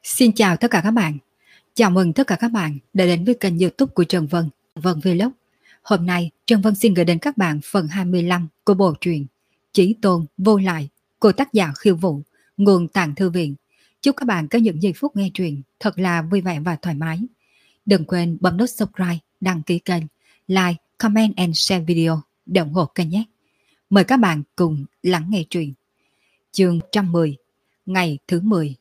Xin chào tất cả các bạn. Chào mừng tất cả các bạn đã đến với kênh YouTube của Trần Vân, Vân Vlog. Hôm nay, Trần Vân xin gửi đến các bạn phần 25 của bộ truyện Chí Tôn Vô Lại của tác giả Khiêu Vũ, nguồn Tàng Thư Viện. Chúc các bạn có những giây phút nghe truyện thật là vui vẻ và thoải mái. Đừng quên bấm nút subscribe, đăng ký kênh, like, comment and share video để ủng hộ kênh nhé. Mời các bạn cùng lắng nghe truyện. Chương 110, ngày thứ 10.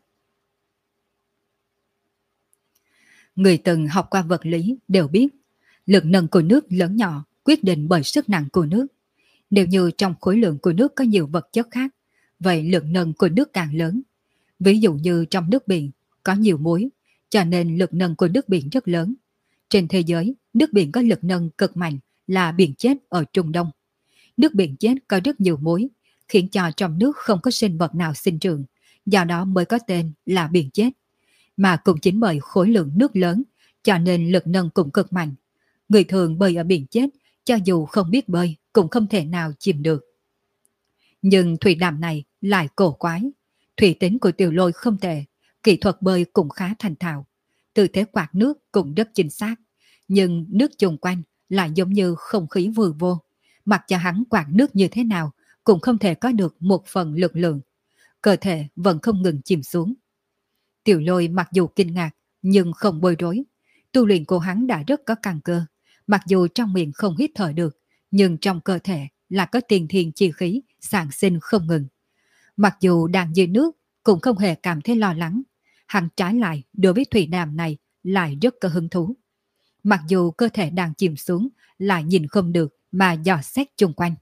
Người từng học qua vật lý đều biết, lực nâng của nước lớn nhỏ quyết định bởi sức nặng của nước. Nếu như trong khối lượng của nước có nhiều vật chất khác, vậy lực nâng của nước càng lớn. Ví dụ như trong nước biển có nhiều muối, cho nên lực nâng của nước biển rất lớn. Trên thế giới, nước biển có lực nâng cực mạnh là biển chết ở Trung Đông. Nước biển chết có rất nhiều muối, khiến cho trong nước không có sinh vật nào sinh trưởng, do đó mới có tên là biển chết. Mà cũng chính bởi khối lượng nước lớn, cho nên lực nâng cũng cực mạnh. Người thường bơi ở biển chết, cho dù không biết bơi, cũng không thể nào chìm được. Nhưng thủy đàm này lại cổ quái. Thủy tính của Tiểu Lôi không tệ, kỹ thuật bơi cũng khá thành thạo. Tư thế quạt nước cũng rất chính xác. Nhưng nước chung quanh lại giống như không khí vừ vô. Mặc cho hắn quạt nước như thế nào, cũng không thể có được một phần lực lượng. Cơ thể vẫn không ngừng chìm xuống. Tiểu Lôi mặc dù kinh ngạc, nhưng không bối rối. Tu luyện của hắn đã rất có căn cơ. Mặc dù trong miệng không hít thở được, nhưng trong cơ thể là có tiền thiên chi khí, sản sinh không ngừng. Mặc dù đang dưới nước, cũng không hề cảm thấy lo lắng. Hắn trái lại đối với thủy đàm này lại rất có hứng thú. Mặc dù cơ thể đang chìm xuống, lại nhìn không được mà dò xét chung quanh.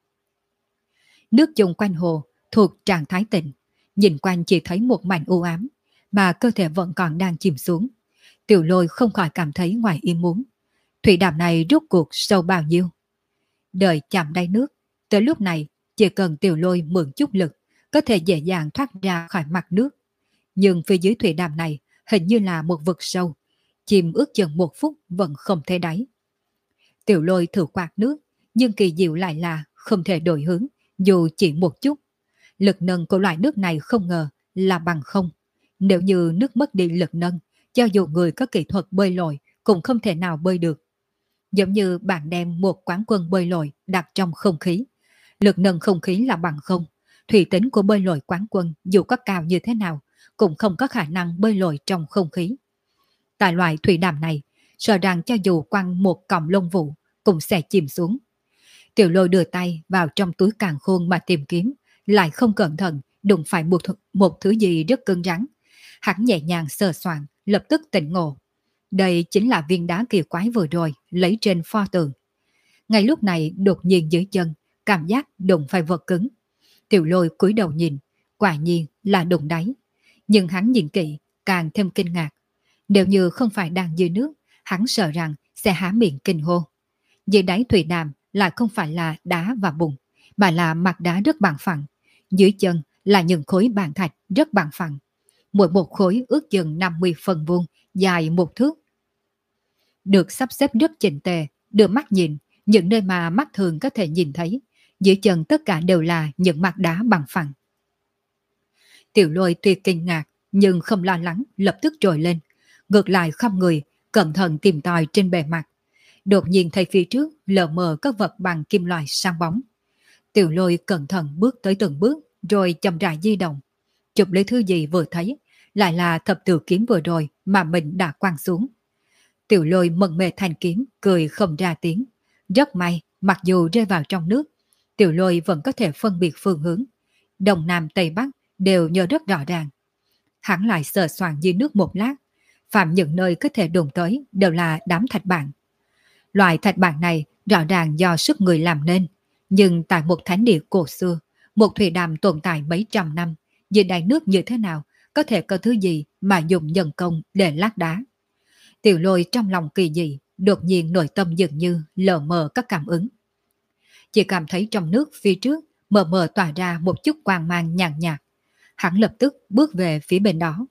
Nước chung quanh hồ thuộc trạng thái tịnh, nhìn quanh chỉ thấy một mảnh u ám, mà cơ thể vẫn còn đang chìm xuống. Tiểu Lôi không khỏi cảm thấy ngoài ý muốn. Thủy đàm này rốt cuộc sâu bao nhiêu? Đợi chạm đáy nước, tới lúc này chỉ cần Tiểu Lôi mượn chút lực, có thể dễ dàng thoát ra khỏi mặt nước. Nhưng phía dưới thủy đàm này hình như là một vực sâu, chìm ước chừng một phút vẫn không thấy đáy. Tiểu Lôi thử quạt nước, nhưng kỳ diệu lại là không thể đổi hướng, dù chỉ một chút. Lực nâng của loại nước này không ngờ là bằng không. Nếu như nước mất đi lực nâng, cho dù người có kỹ thuật bơi lội cũng không thể nào bơi được. Giống như bạn đem một quán quân bơi lội đặt trong không khí. Lực nâng không khí là bằng không. Thủy tính của bơi lội quán quân dù có cao như thế nào, cũng không có khả năng bơi lội trong không khí. Tại loại thủy đàm này, sợ rằng cho dù quăng một cọng lông vũ cũng sẽ chìm xuống. Tiểu Lôi đưa tay vào trong túi càn khôn mà tìm kiếm, lại không cẩn thận đụng phải một thứ gì rất cứng rắn. Hắn nhẹ nhàng sờ soạng, lập tức tỉnh ngộ. Đây chính là viên đá kỳ quái vừa rồi lấy trên pho tượng. Ngay lúc này đột nhiên dưới chân, cảm giác đụng phải vật cứng. Tiểu Lôi cúi đầu nhìn, quả nhiên là đụng đáy. Nhưng hắn nhìn kỹ, càng thêm kinh ngạc. Nếu như không phải đang dưới nước, hắn sợ rằng sẽ há miệng kinh hô. Dưới đáy thủy đàm lại không phải là đá và bùn, mà là mặt đá rất bằng phẳng. Dưới chân là những khối bàn thạch rất bằng phẳng. Mỗi một khối ước chừng 50 phân vuông, dài 1 thước. Được sắp xếp rất chỉnh tề, đưa mắt nhìn, những nơi mà mắt thường có thể nhìn thấy. Dưới chân tất cả đều là những mặt đá bằng phẳng. Tiểu Lôi tuy kinh ngạc, nhưng không lo lắng, lập tức trồi lên. Ngược lại khom người, cẩn thận tìm tòi trên bề mặt. Đột nhiên thấy phía trước lờ mờ có vật bằng kim loại sáng bóng. Tiểu Lôi cẩn thận bước tới từng bước, rồi chậm rãi di động. Chụp lấy thứ gì vừa thấy, lại là thập tự kiếm vừa rồi mà mình đã quăng xuống. Tiểu Lôi mừng mê thanh kiếm, cười không ra tiếng. Rất may, mặc dù rơi vào trong nước, Tiểu Lôi vẫn có thể phân biệt phương hướng. Đông Nam Tây Bắc đều nhớ rất rõ ràng. Hắn lại sờ soạng dưới nước một lát, phạm những nơi có thể đụng tới đều là đám thạch bản. Loại thạch bản này rõ ràng do sức người làm nên, nhưng tại một thánh địa cổ xưa, một thủy đàm tồn tại mấy trăm năm, dưới đáy nước như thế nào, có thể có thứ gì mà dùng nhân công để lát đá. Tiểu Lôi trong lòng kỳ dị, đột nhiên nội tâm dường như lờ mờ các cảm ứng. Chỉ cảm thấy trong nước phía trước mờ mờ tỏa ra một chút quang mang nhàn nhạt. Hắn lập tức bước về phía bên đó.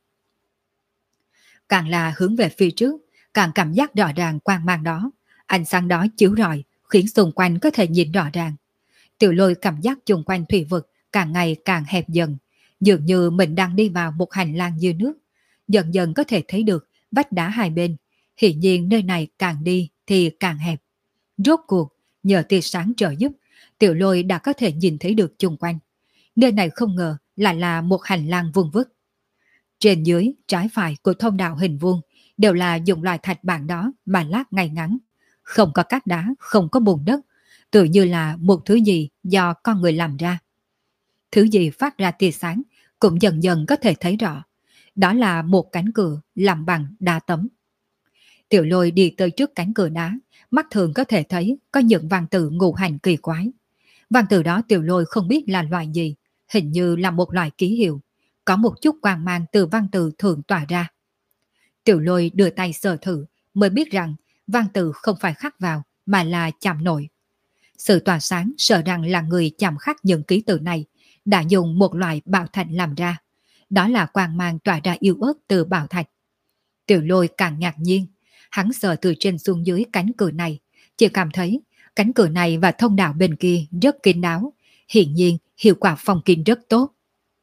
Càng là hướng về phía trước, càng cảm giác rõ ràng quang mang đó. Ánh sáng đó chiếu rọi, khiến xung quanh có thể nhìn rõ ràng. Tiểu Lôi cảm giác xung quanh thủy vực càng ngày càng hẹp dần, dường như mình đang đi vào một hành lang dưới nước. dần dần có thể thấy được vách đá hai bên. Hiển nhiên nơi này càng đi thì càng hẹp. Rốt cuộc, nhờ tia sáng trợ giúp, Tiểu Lôi đã có thể nhìn thấy được chung quanh. Nơi này không ngờ lại là một hành lang vuông vức. Trên dưới, trái phải của thông đạo hình vuông đều là dùng loại thạch bản đó mà lát ngay ngắn. Không có cát đá, không có bùn đất, tự như là một thứ gì do con người làm ra. Thứ gì phát ra tia sáng cũng dần dần có thể thấy rõ. Đó là một cánh cửa làm bằng đá tấm. Tiểu Lôi đi tới trước cánh cửa đá, mắt thường có thể thấy có những văn tự ngũ hành kỳ quái. Văn tự đó Tiểu Lôi không biết là loại gì, hình như là một loại ký hiệu, có một chút quang mang từ văn tự thường tỏa ra. Tiểu Lôi đưa tay sờ thử mới biết rằng văn tự không phải khắc vào mà là chạm nổi. Sự tỏa sáng sợ rằng là người chạm khắc những ký tự này đã dùng một loại bảo thạch làm ra. Đó là quang mang tỏa ra yếu ớt từ bảo thạch. Tiểu Lôi càng ngạc nhiên, hắn sờ từ trên xuống dưới cánh cửa này, chỉ cảm thấy cánh cửa này và thông đạo bên kia rất kín đáo, hiển nhiên hiệu quả phong kín rất tốt.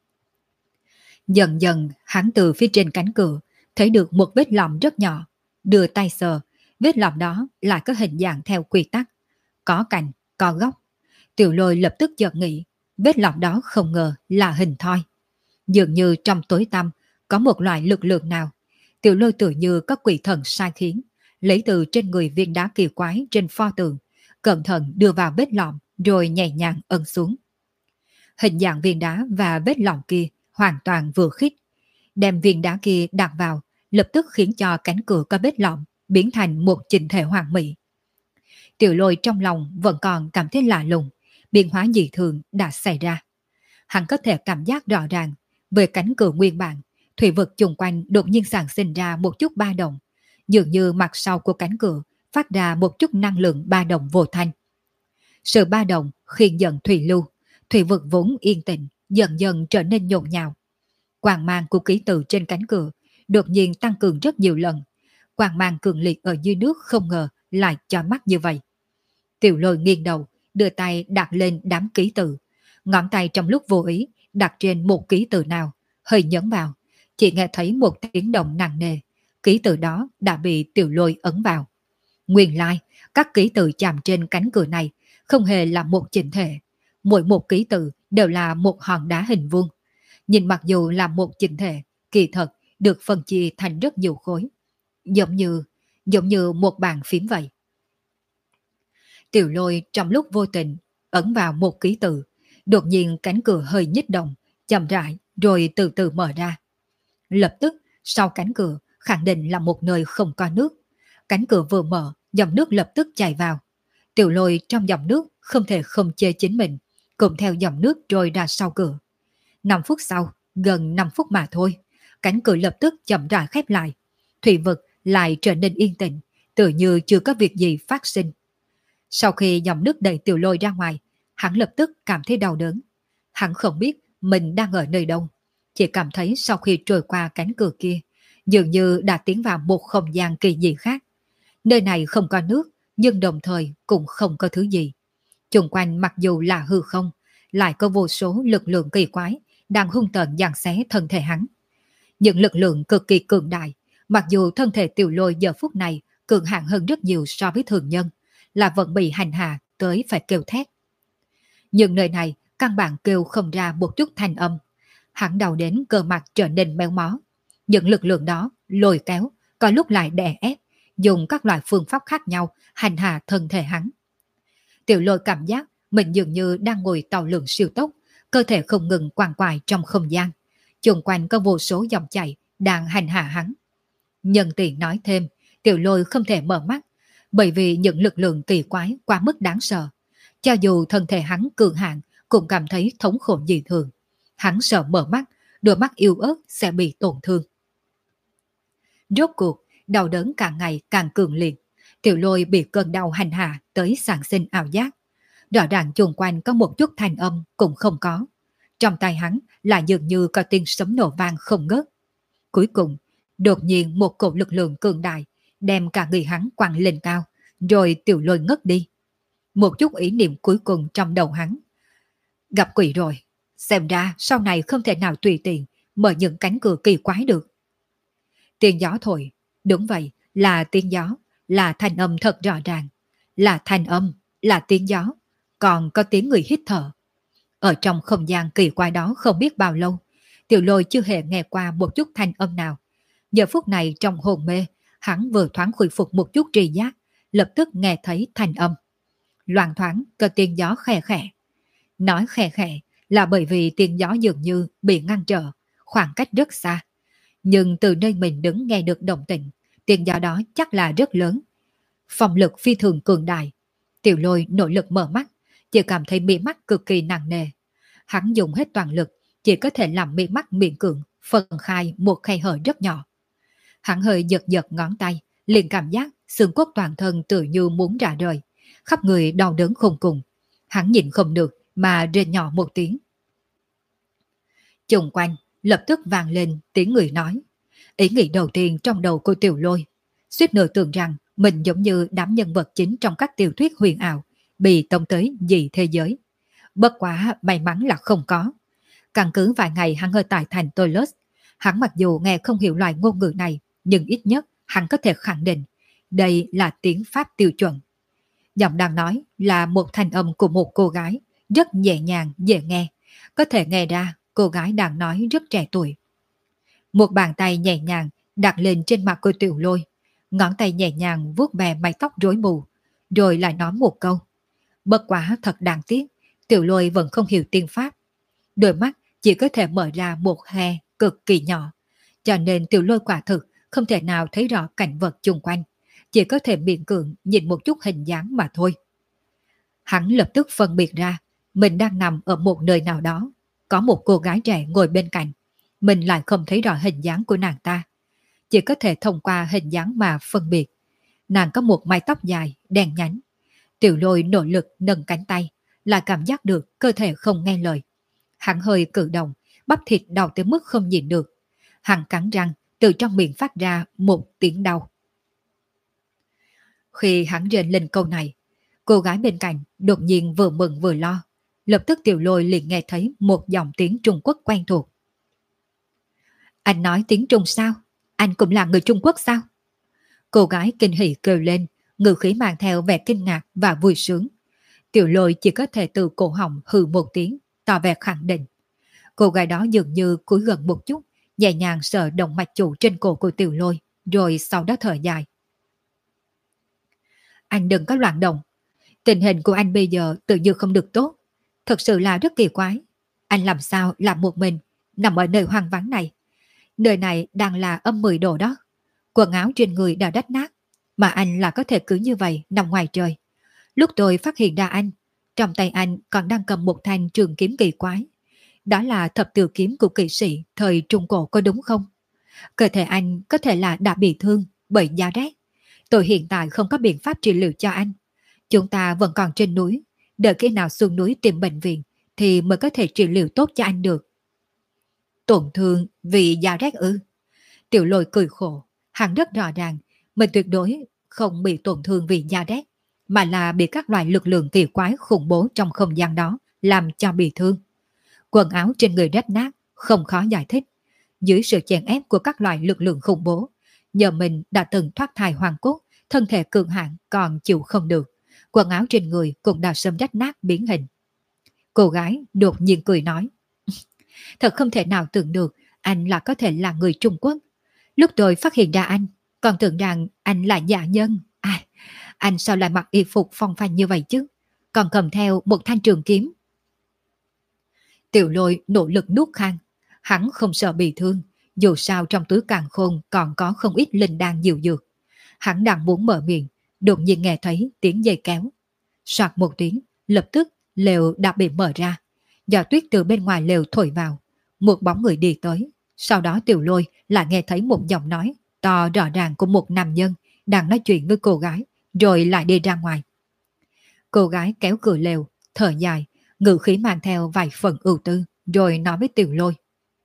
Dần dần hắn từ phía trên cánh cửa thấy được một vết lõm rất nhỏ, đưa tay sờ, vết lõm đó lại có hình dạng theo quy tắc, có cạnh, có góc. Tiểu Lôi lập tức chợt nghĩ, vết lõm đó không ngờ là hình thoi. Dường như trong tối tăm có một loại lực lượng nào. Tiểu Lôi tự như có quỷ thần sai khiến, lấy từ trên người viên đá kỳ quái trên pho tượng, cẩn thận đưa vào vết lõm rồi nhẹ nhàng ấn xuống. Hình dạng viên đá và vết lõm kia hoàn toàn vừa khít. Đem viên đá kia đặt vào, lập tức khiến cho cánh cửa có vết lõm biến thành một chỉnh thể hoàn mỹ. Tiểu Lôi trong lòng vẫn còn cảm thấy lạ lùng, biến hóa dị thường đã xảy ra. Hắn có thể cảm giác rõ ràng, về cánh cửa nguyên bản, thủy vực xung quanh đột nhiên sản sinh ra một chút ba động, dường như mặt sau của cánh cửa phát ra một chút năng lượng ba động vô thanh. Sự ba động khiến dần thủy lưu, thủy vực vốn yên tĩnh dần dần trở nên nhộn nhạo. Quang mang của ký tự trên cánh cửa đột nhiên tăng cường rất nhiều lần. Quang mang cường liệt ở dưới nước không ngờ lại chói mắt như vậy. Tiểu Lôi nghiêng đầu, đưa tay đặt lên đám ký tự. Ngón tay trong lúc vô ý đặt trên một ký tự nào, hơi nhấn vào, chỉ nghe thấy một tiếng động nặng nề. Ký tự đó đã bị Tiểu Lôi ấn vào. Nguyên lai, các ký tự chạm trên cánh cửa này không hề là một chỉnh thể. Mỗi một ký tự đều là một hòn đá hình vuông. Nhìn mặc dù là một chỉnh thể, kỳ thật được phân chia thành rất nhiều khối. Giống như một bàn phím vậy. Tiểu Lôi trong lúc vô tình ấn vào một ký tự, đột nhiên cánh cửa hơi nhích động, chậm rãi rồi từ từ mở ra. Lập tức sau cánh cửa khẳng định là một nơi không có nước. Cánh cửa vừa mở, dòng nước lập tức chảy vào. Tiểu Lôi trong dòng nước không thể không chê chính mình, cùng theo dòng nước trôi ra sau cửa. 5 phút sau, gần 5 phút mà thôi, cánh cửa lập tức chậm rãi khép lại. Thủy vực lại trở nên yên tĩnh, tự như chưa có việc gì phát sinh. Sau khi dòng nước đẩy Tiểu Lôi ra ngoài, hắn lập tức cảm thấy đau đớn. Hắn không biết mình đang ở nơi đâu, chỉ cảm thấy sau khi trôi qua cánh cửa kia, dường như đã tiến vào một không gian kỳ dị khác. Nơi này không có nước, nhưng đồng thời cũng không có thứ gì. Xung quanh mặc dù là hư không, lại có vô số lực lượng kỳ quái đang hung tợn giằng xé thân thể hắn. Những lực lượng cực kỳ cường đại, mặc dù thân thể Tiểu Lôi giờ phút này cường hãn hơn rất nhiều so với thường nhân, là vẫn bị hành hạ tới phải kêu thét. Nhưng nơi này căn bản kêu không ra một chút thanh âm. Hắn đầu đến cơ mặt trở nên méo mó. Những lực lượng đó lôi kéo, có lúc lại đè ép, dùng các loại phương pháp khác nhau hành hạ thân thể hắn. Tiểu Lôi cảm giác mình dường như đang ngồi tàu lượn siêu tốc, cơ thể không ngừng quằn quại trong không gian. Xung quanh có vô số dòng chảy đang hành hạ hắn. Nhân tiện nói thêm, Tiểu Lôi không thể mở mắt, bởi vì những lực lượng kỳ quái quá mức đáng sợ. Cho dù thân thể hắn cường hạn cũng cảm thấy thống khổ dị thường. Hắn sợ mở mắt, đôi mắt yếu ớt sẽ bị tổn thương. Rốt cuộc, đau đớn càng ngày càng cường liệt. Tiểu Lôi bị cơn đau hành hạ tới sản sinh ảo giác. Rõ ràng xung quanh có một chút thanh âm cũng không có. Trong tay hắn là dường như có tiếng sấm nổ vang không ngớt. Cuối cùng, đột nhiên một cỗ lực lượng cường đại đem cả người hắn quăng lên cao, rồi Tiểu Lôi ngất đi. Một chút ý niệm cuối cùng trong đầu hắn. Gặp quỷ rồi, xem ra sau này không thể nào tùy tiện mở những cánh cửa kỳ quái được. Tiếng gió thổi, đúng vậy, là tiếng gió, là thanh âm thật rõ ràng. Là thanh âm, là tiếng gió, còn có tiếng người hít thở. Ở trong không gian kỳ quái đó không biết bao lâu, Tiểu Lôi chưa hề nghe qua một chút thanh âm nào. Giờ phút này trong hồn mê, hắn vừa thoáng khôi phục một chút tri giác, lập tức nghe thấy thanh âm. Loạng thoáng có tiếng gió khè khẽ. Nói khè khẽ là bởi vì tiếng gió dường như bị ngăn trở, khoảng cách rất xa. Nhưng từ nơi mình đứng nghe được động tĩnh, tiếng gió đó chắc là rất lớn. Phòng lực phi thường cường đại. Tiểu Lôi nội lực mở mắt, chỉ cảm thấy mí mắt cực kỳ nặng nề. Hắn dùng hết toàn lực, chỉ có thể làm mí mắt miễn cưỡng, phân khai một khe hở rất nhỏ. Hắn hơi giật giật ngón tay, liền cảm giác xương cốt toàn thân tự như muốn rã rời, khắp người đau đớn khôn cùng. Hắn nhịn không được mà rên nhỏ một tiếng. Xung quanh lập tức vang lên tiếng người nói. Ý nghĩ đầu tiên trong đầu của Tiểu Lôi, suýt nữa tưởng rằng mình giống như đám nhân vật chính trong các tiểu thuyết huyền ảo, bị tông tới dị thế giới. Bất quá may mắn là không có. Căn cứ vài ngày hắn ở tại thành Toulouse, hắn mặc dù nghe không hiểu loại ngôn ngữ này, nhưng ít nhất hắn có thể khẳng định đây là tiếng Pháp tiêu chuẩn. Giọng đang nói là một thanh âm của một cô gái, rất nhẹ nhàng, dễ nghe. Có thể nghe ra cô gái đang nói rất trẻ tuổi. Một bàn tay nhẹ nhàng đặt lên trên mặt của Tiểu Lôi, ngón tay nhẹ nhàng vuốt ve mái tóc rối mù, rồi lại nói một câu. Bất quá thật đáng tiếc, Tiểu Lôi vẫn không hiểu tiếng Pháp. Đôi mắt chỉ có thể mở ra một khe cực kỳ nhỏ, cho nên Tiểu Lôi quả thực không thể nào thấy rõ cảnh vật xung quanh, chỉ có thể miễn cưỡng nhìn một chút hình dáng mà thôi. Hắn lập tức phân biệt ra, mình đang nằm ở một nơi nào đó, có một cô gái trẻ ngồi bên cạnh, mình lại không thấy rõ hình dáng của nàng ta. Chỉ có thể thông qua hình dáng mà phân biệt. Nàng có một mái tóc dài, đen nhánh. Tiểu Lôi nỗ lực nâng cánh tay, là cảm giác được cơ thể không nghe lời. Hắn hơi cử động, bắp thịt đau tới mức không nhịn được. Hắn cắn răng, từ trong miệng phát ra một tiếng đau. Khi hắn rên lên câu này, cô gái bên cạnh đột nhiên vừa mừng vừa lo. Lập tức Tiểu Lôi liền nghe thấy một dòng tiếng Trung Quốc quen thuộc. Anh nói tiếng Trung sao? Anh cũng là người Trung Quốc sao? Cô gái kinh hỉ kêu lên, ngữ khí mang theo vẻ kinh ngạc và vui sướng. Tiểu Lôi chỉ có thể từ cổ họng hừ một tiếng, tỏ vẻ khẳng định. Cô gái đó dường như cúi gần một chút, nhẹ nhàng sờ động mạch chủ trên cổ của Tiểu Lôi, rồi sau đó thở dài. Anh đừng có loạn động. Tình hình của anh bây giờ tự như không được tốt. Thật sự là rất kỳ quái. Anh làm sao làm một mình, nằm ở nơi hoang vắng này. Nơi này đang là âm 10 độ đó. Quần áo trên người đã rách nát, mà anh là có thể cứ như vậy nằm ngoài trời. Lúc tôi phát hiện ra anh, trong tay anh còn đang cầm một thanh trường kiếm kỳ quái. Đó là thập tự kiếm của kỵ sĩ thời Trung Cổ có đúng không? Cơ thể anh có thể là đã bị thương bởi da rét. Tôi hiện tại không có biện pháp trị liệu cho anh. Chúng ta vẫn còn trên núi, đợi khi nào xuống núi tìm bệnh viện thì mới có thể trị liệu tốt cho anh được. Tổn thương vì da rét ư? Tiểu Lôi cười khổ, hắn rất rõ ràng mình tuyệt đối không bị tổn thương vì da rét, mà là bị các loại lực lượng kỳ quái khủng bố trong không gian đó làm cho bị thương. Quần áo trên người rách nát, không khó giải thích. Dưới sự chèn ép của các loại lực lượng khủng bố, nhờ mình đã từng thoát thai hoàng cốt, thân thể cường hãn còn chịu không được. Quần áo trên người cũng đã sớm rách nát biến hình. Cô gái đột nhiên cười nói. Thật không thể nào tưởng được anh là có thể là người Trung Quốc. Lúc tôi phát hiện ra anh, còn tưởng rằng anh là giả nhân. Anh sao lại mặc y phục phong phanh như vậy chứ? Còn cầm theo một thanh trường kiếm. Tiểu Lôi nỗ lực nuốt khang. Hắn không sợ bị thương, dù sao trong túi càn khôn còn có không ít linh đan dịu dược. Hắn đang muốn mở miệng, đột nhiên nghe thấy tiếng dây kéo. Soạt một tiếng, lập tức lều đã bị mở ra. Gió tuyết từ bên ngoài lều thổi vào, một bóng người đi tới. Sau đó Tiểu Lôi lại nghe thấy một giọng nói to rõ ràng của một nam nhân đang nói chuyện với cô gái, rồi lại đi ra ngoài. Cô gái kéo cửa lều, thở dài, ngữ khí mang theo vài phần ưu tư, rồi nói với Tiểu Lôi.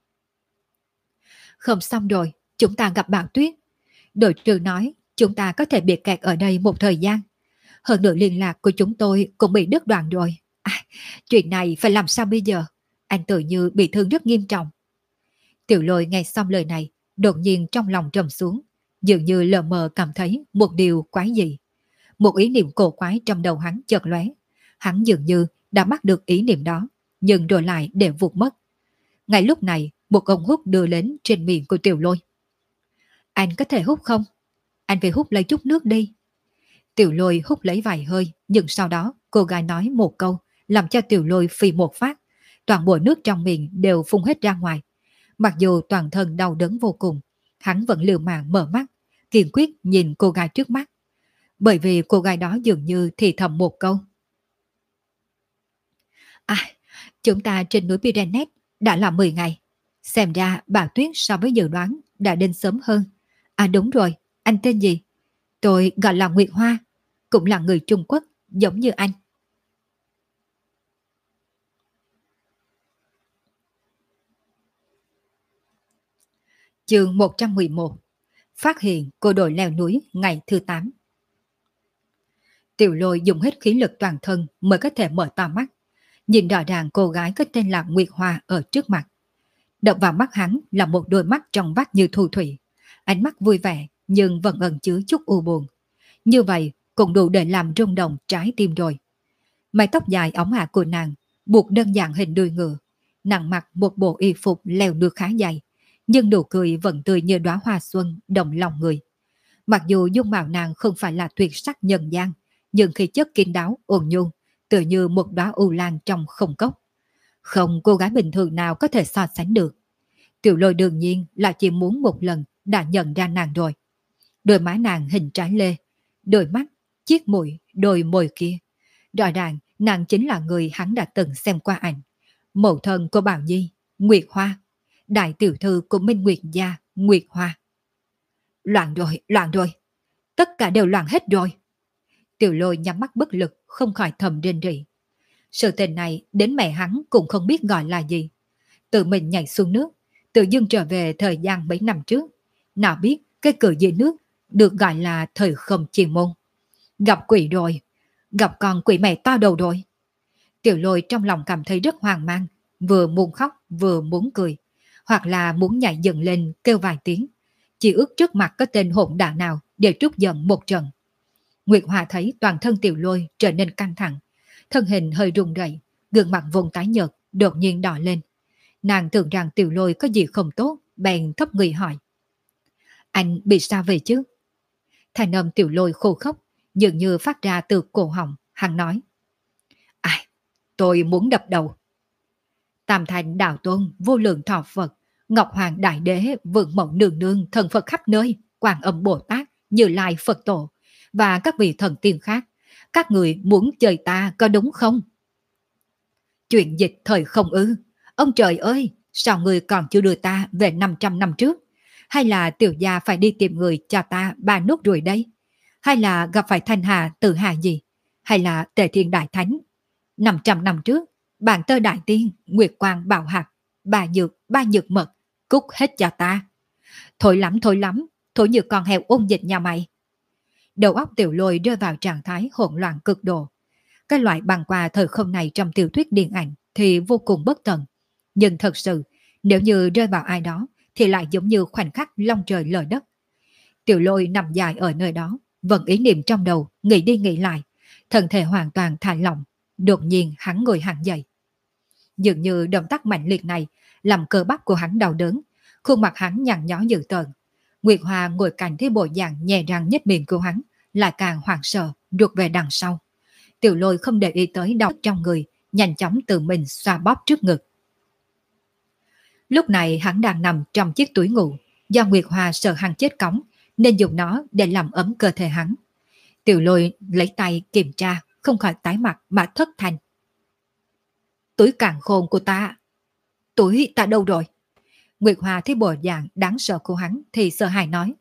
Không xong rồi, chúng ta gặp bão tuyết. Đội trưởng nói chúng ta có thể bị kẹt ở đây một thời gian. Hơn nữa liên lạc của chúng tôi cũng bị đứt đoạn rồi. Chuyện này phải làm sao bây giờ? Anh tự như bị thương rất nghiêm trọng. Tiểu Lôi nghe xong lời này, Đột nhiên trong lòng trầm xuống, dường như lờ mờ cảm thấy một điều quái dị. Một ý niệm cổ quái trong đầu hắn chợt lóe. Hắn dường như đã bắt được ý niệm đó, nhưng rồi lại để vụt mất. Ngay lúc này, một ống hút đưa đến trên miệng của Tiểu Lôi. Anh có thể hút không? Anh phải hút lấy chút nước đi. Tiểu Lôi hút lấy vài hơi, nhưng sau đó cô gái nói một câu, làm cho Tiểu Lôi phì một phát. Toàn bộ nước trong miệng đều phun hết ra ngoài. Mặc dù toàn thân đau đớn vô cùng, hắn vẫn liều mạng mở mắt, kiên quyết nhìn cô gái trước mắt. Bởi vì cô gái đó dường như thì thầm một câu. À, chúng ta trên núi Pyrenees đã là 10 ngày. Xem ra Bảo Tuyết so với dự đoán đã đến sớm hơn. À đúng rồi, anh tên gì? Tôi gọi là Nguyệt Hoa, cũng là người Trung Quốc, giống như anh. Chương 111. Phát hiện cô đội leo núi ngày thứ 8. Tiểu Lôi dùng hết khí lực toàn thân mới có thể mở to mắt. Nhìn rõ ràng cô gái có tên là Nguyệt Hoa ở trước mặt. Đập vào mắt hắn là một đôi mắt trong vắt như thu thủy. Ánh mắt vui vẻ nhưng vẫn ẩn chứa chút u buồn. Như vậy cũng đủ để làm rung động trái tim rồi. Mái tóc dài óng ả của nàng buộc đơn giản hình đuôi ngựa. Nàng mặc một bộ y phục leo nước khá dày, nhưng nụ cười vẫn tươi như đóa hoa xuân động lòng người. Mặc dù dung mạo nàng không phải là tuyệt sắc nhân gian, nhưng khi chất kín đáo ôn nhu, tựa như một đóa u lan trong không cốc. Không cô gái bình thường nào có thể so sánh được. Tiểu Lôi đương nhiên là chỉ muốn một lần đã nhận ra nàng rồi. Đôi má nàng hình trái lê, đôi mắt, chiếc mũi, đôi môi kia. Rõ ràng nàng chính là người hắn đã từng xem qua ảnh. Mẫu thân của Bảo Nhi, Nguyệt Hoa, đại tiểu thư của Minh Nguyệt gia, Nguyệt Hoa. Loạn rồi, tất cả đều loạn hết rồi. Tiểu Lôi nhắm mắt bất lực, không khỏi thầm rên rỉ. Sự tình này đến mẹ hắn cũng không biết gọi là gì. Tự mình nhảy xuống nước, tự dưng trở về thời gian mấy năm trước. Nào biết cái cửa dưới nước được gọi là thời không chuyên môn. Gặp quỷ rồi, gặp con quỷ mẹ to đầu rồi. Tiểu Lôi trong lòng cảm thấy rất hoang mang, vừa muốn khóc vừa muốn cười, hoặc là muốn nhảy dựng lên kêu vài tiếng. Chỉ ước trước mặt có tên hỗn đản nào để trút giận một trận. Nguyệt Hoa thấy toàn thân Tiểu Lôi trở nên căng thẳng, thân hình hơi run rẩy, gương mặt vùng tái nhợt đột nhiên đỏ lên. Nàng tưởng rằng Tiểu Lôi có gì không tốt, bèn thấp người hỏi. Anh bị sao về chứ? Thanh âm Tiểu Lôi khô khốc, dường như phát ra từ cổ họng, hắn nói. Ai, tôi muốn đập đầu. Tam Thành Đạo Tôn, vô lượng thọ Phật, Ngọc Hoàng Đại Đế, Vượng Mẫu Nương Nương, thần Phật khắp nơi, Quan Âm Bồ Tát, Như Lai Phật Tổ và các vị thần tiên khác. Các người muốn chơi ta có đúng không? Chuyện dịch thời không ư? Ông trời ơi, sao người còn chưa đưa ta về 500 năm trước? Hay là tiểu gia phải đi tìm người cho ta 3 nốt rồi đây? Hay là gặp phải Thanh Hà Tự Hà gì? Hay là Tề Thiên Đại Thánh? 500 năm trước, Bản Tơ Đại Tiên, Nguyệt Quang Bảo Hạc, ba nhược mật, cút hết cho ta. Thôi lắm, thôi như con heo ôn dịch nhà mày. Đầu óc Tiểu Lôi rơi vào trạng thái hỗn loạn cực độ. Cái loại băng qua thời không này trong tiểu thuyết điện ảnh thì vô cùng bất tận. Nhưng thật sự, nếu như rơi vào ai đó thì lại giống như khoảnh khắc long trời lở đất. Tiểu Lôi nằm dài ở nơi đó, vẫn ý niệm trong đầu, nghĩ đi nghĩ lại, thân thể hoàn toàn thả lỏng. Đột nhiên hắn ngồi hẳn dậy. Dường như động tác mạnh liệt này làm cơ bắp của hắn đau đớn, khuôn mặt hắn nhăn nhó dữ tợn. Nguyệt Hoa ngồi cạnh thế bộ dạng nhẹ răng nhếch miệng của hắn, lại càng hoảng sợ, rụt về đằng sau. Tiểu Lôi không để ý tới đau trong người, nhanh chóng tự mình xoa bóp trước ngực. Lúc này hắn đang nằm trong chiếc túi ngủ, do Nguyệt Hoa sợ hắn chết cóng, nên dùng nó để làm ấm cơ thể hắn. Tiểu Lôi lấy tay kiểm tra, không khỏi tái mặt mà thất thanh. Túi càn khôn của ta, túi ta đâu rồi? Nguyệt Hoa thấy bộ dạng đáng sợ của hắn thì sợ hãi nói.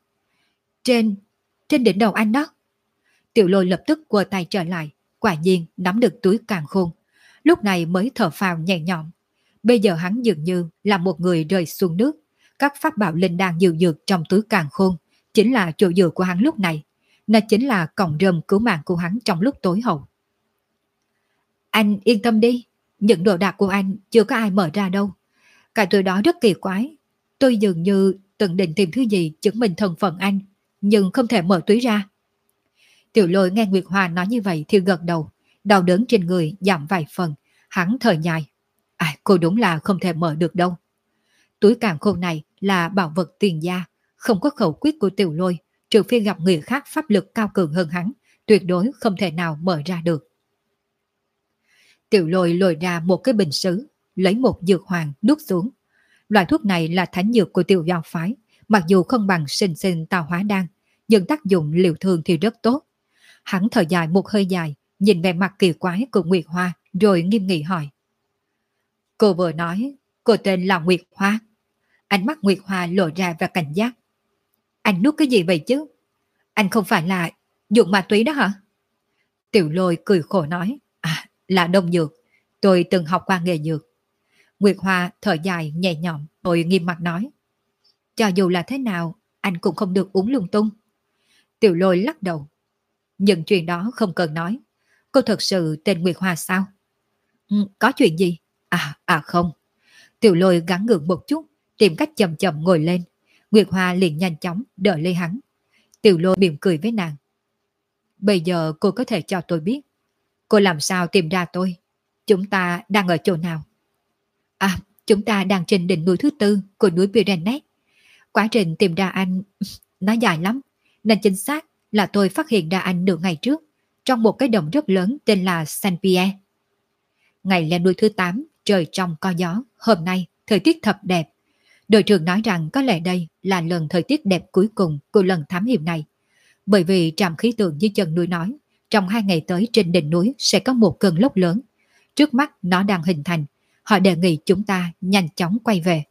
Trên đỉnh đầu anh đó. Tiểu Lôi lập tức quơ tay trở lại, quả nhiên nắm được túi càn khôn. Lúc này mới thở phào nhẹ nhõm. Bây giờ hắn dường như là một người rơi xuống nước. Các pháp bảo linh đan dịu dược trong túi càn khôn chính là chỗ dựa của hắn lúc này. Nó chính là cọng rơm cứu mạng của hắn trong lúc tối hậu. Anh yên tâm đi, những đồ đạc của anh chưa có ai mở ra đâu. Cái tuổi đó rất kỳ quái. Tôi từng định tìm thứ gì chứng minh thân phận anh, nhưng không thể mở túi ra. Tiểu Lôi nghe Nguyệt Hoa nói như vậy thì gật đầu, đau đớn trên người giảm vài phần, hắn thở dài. Cô đúng là không thể mở được đâu. Túi càn khôn này là bảo vật tiền gia, không có khẩu quyết của Tiểu Lôi, trừ phi gặp người khác pháp lực cao cường hơn hắn, tuyệt đối không thể nào mở ra được. Tiểu Lôi lôi ra một cái bình sứ, lấy một dược hoàng nuốt xuống. Loại thuốc này là thánh dược của Tiểu Giao phái, mặc dù không bằng sinh sinh tào hóa đan, nhưng tác dụng liệu thường thì rất tốt. Hắn thở dài một hơi dài, nhìn vẻ mặt kỳ quái của Nguyệt Hoa, rồi nghiêm nghị hỏi. Cô vừa nói, cô tên là Nguyệt Hoa. Ánh mắt Nguyệt Hoa lộ ra vẻ cảnh giác. Anh nuốt cái gì vậy chứ? Anh không phải là dùng ma túy đó hả? Tiểu Lôi cười khổ nói. Là đông dược. Tôi từng học qua nghề dược. Nguyệt Hoa thở dài nhẹ nhõm, rồi nghiêm mặt nói. Cho dù là thế nào, anh cũng không được uống lung tung. Tiểu Lôi lắc đầu. Nhưng chuyện đó không cần nói. Cô thật sự tên Nguyệt Hoa sao? Có chuyện gì? Không. Tiểu Lôi gắng gượng một chút, tìm cách chậm chậm ngồi lên. Nguyệt Hoa liền nhanh chóng đỡ lấy hắn. Tiểu Lôi mỉm cười với nàng. Bây giờ cô có thể cho tôi biết, cô làm sao tìm ra tôi? Chúng ta đang ở chỗ nào? Chúng ta đang trên đỉnh núi thứ tư của núi Pyrenees. Quá trình tìm ra anh nó dài lắm, nên chính xác là tôi phát hiện ra anh nửa ngày trước, trong một cái đồng rất lớn tên là Saint-Pierre. Ngày lên núi thứ 8, trời trong có gió, hôm nay thời tiết thật đẹp. Đội trưởng nói rằng có lẽ đây là lần thời tiết đẹp cuối cùng của lần thám hiểm này. Bởi vì trạm khí tượng dưới chân núi nói, trong 2 ngày tới trên đỉnh núi sẽ có một cơn lốc lớn. Trước mắt nó đang hình thành, họ đề nghị chúng ta nhanh chóng quay về.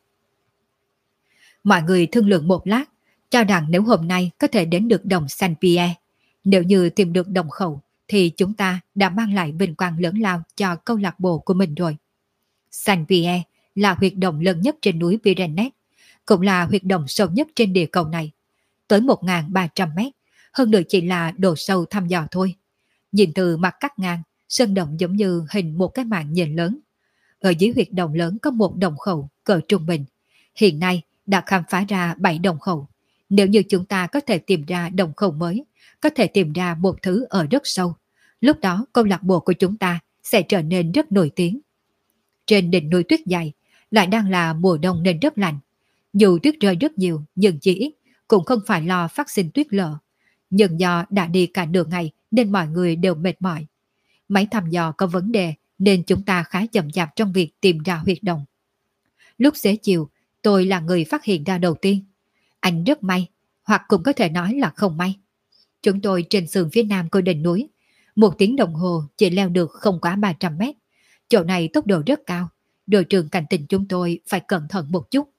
Mọi người thương lượng một lát, cho rằng nếu hôm nay có thể đến được đồng Saint-Pierre, nếu như tìm được đồng khẩu, thì chúng ta đã mang lại vinh quang lớn lao cho câu lạc bộ của mình rồi. Saint-Pierre là huyệt động lớn nhất trên núi Pyrenees, cũng là huyệt động sâu nhất trên địa cầu này, tới 1.300 mét, hơn nữa chỉ là độ sâu thăm dò thôi. Nhìn từ mặt cắt ngang, sơn động giống như hình một cái màn nhìn lớn. Ở dưới huyệt động lớn có một đồng khẩu cỡ trung bình. Hiện nay đã khám phá ra 7 đồng khẩu. Nếu như chúng ta có thể tìm ra đồng khẩu mới, có thể tìm ra một thứ ở rất sâu, lúc đó câu lạc bộ của chúng ta sẽ trở nên rất nổi tiếng. Trên đỉnh núi tuyết dày, lại đang là mùa đông nên rất lạnh. Dù tuyết rơi rất nhiều, nhưng chỉ ít cũng không phải lo phát sinh tuyết lở. Nhưng do đã đi cả nửa ngày nên mọi người đều mệt mỏi. Máy thăm dò có vấn đề nên chúng ta khá chậm chạp trong việc tìm ra huyệt động. Lúc xế chiều, tôi là người phát hiện ra đầu tiên. Anh rất may, hoặc cũng có thể nói là không may. Chúng tôi trên sườn phía nam của đỉnh núi, 1 tiếng đồng hồ chỉ leo được không quá 300 mét. Chỗ này tốc độ rất cao, đội trưởng cảnh tỉnh chúng tôi phải cẩn thận một chút.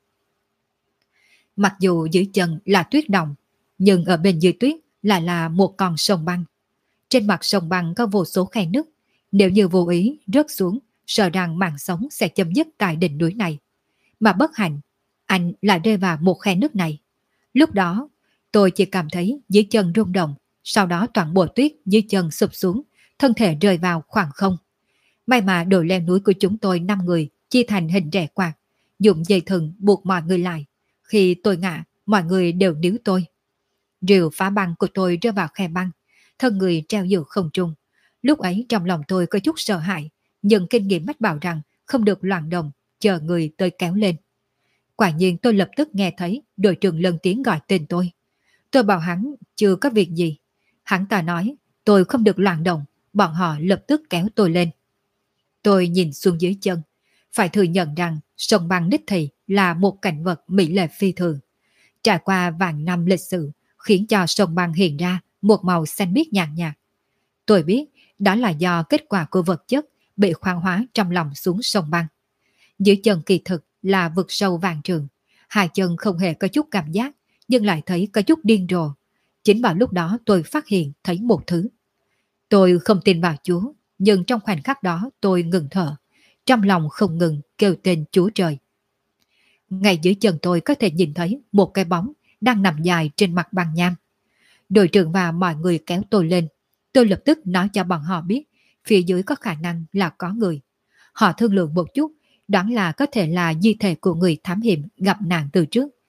Mặc dù dưới chân là tuyết động, nhưng ở bên dưới tuyết lại là một con sông băng. Trên mặt sông băng có vô số khe nứt, nếu như vô ý rớt xuống, sợ rằng mạng sống sẽ chấm dứt tại đỉnh núi này. Mà bất hạnh, anh lại rơi vào một khe nứt này. Lúc đó, tôi chỉ cảm thấy dưới chân rung động, sau đó toàn bộ tuyết dưới chân sụp xuống, thân thể rơi vào khoảng không. May mà đội leo núi của chúng tôi 5 người chia thành hình rẽ quạt, dùng dây thừng buộc mọi người lại. Khi tôi ngã, mọi người đều níu tôi. Rìu phá băng của tôi rơi vào khe băng, thân người treo giữa không trung. Lúc ấy trong lòng tôi có chút sợ hãi, nhưng kinh nghiệm mách bảo rằng không được loạn động, chờ người tới kéo lên. Quả nhiên tôi lập tức nghe thấy đội trưởng lớn tiếng gọi tên tôi. Tôi bảo hắn chưa có việc gì. Hắn ta nói tôi không được loạn động, bọn họ lập tức kéo tôi lên. Tôi nhìn xuống dưới chân, phải thừa nhận rằng sông băng đích thị là một cảnh vật mỹ lệ phi thường. Trải qua vạn năm lịch sử khiến cho sông băng hiện ra một màu xanh biếc nhạt nhạt. Tôi biết đó là do kết quả của vật chất bị khoan hóa trong lòng xuống sông băng. Dưới chân kỳ thực là vực sâu vạn trường, hai chân không hề có chút cảm giác, nhưng lại thấy có chút điên rồ. Chính vào lúc đó tôi phát hiện thấy một thứ. Tôi không tin vào Chúa, nhưng trong khoảnh khắc đó tôi ngừng thở, trong lòng không ngừng kêu tên Chúa Trời. Ngay dưới chân tôi có thể nhìn thấy một cái bóng đang nằm dài trên mặt băng nham. Đội trưởng và mọi người kéo tôi lên. Tôi lập tức nói cho bọn họ biết phía dưới có khả năng là có người. Họ thương lượng một chút, đoán là có thể là di thể của người thám hiểm gặp nạn từ trước.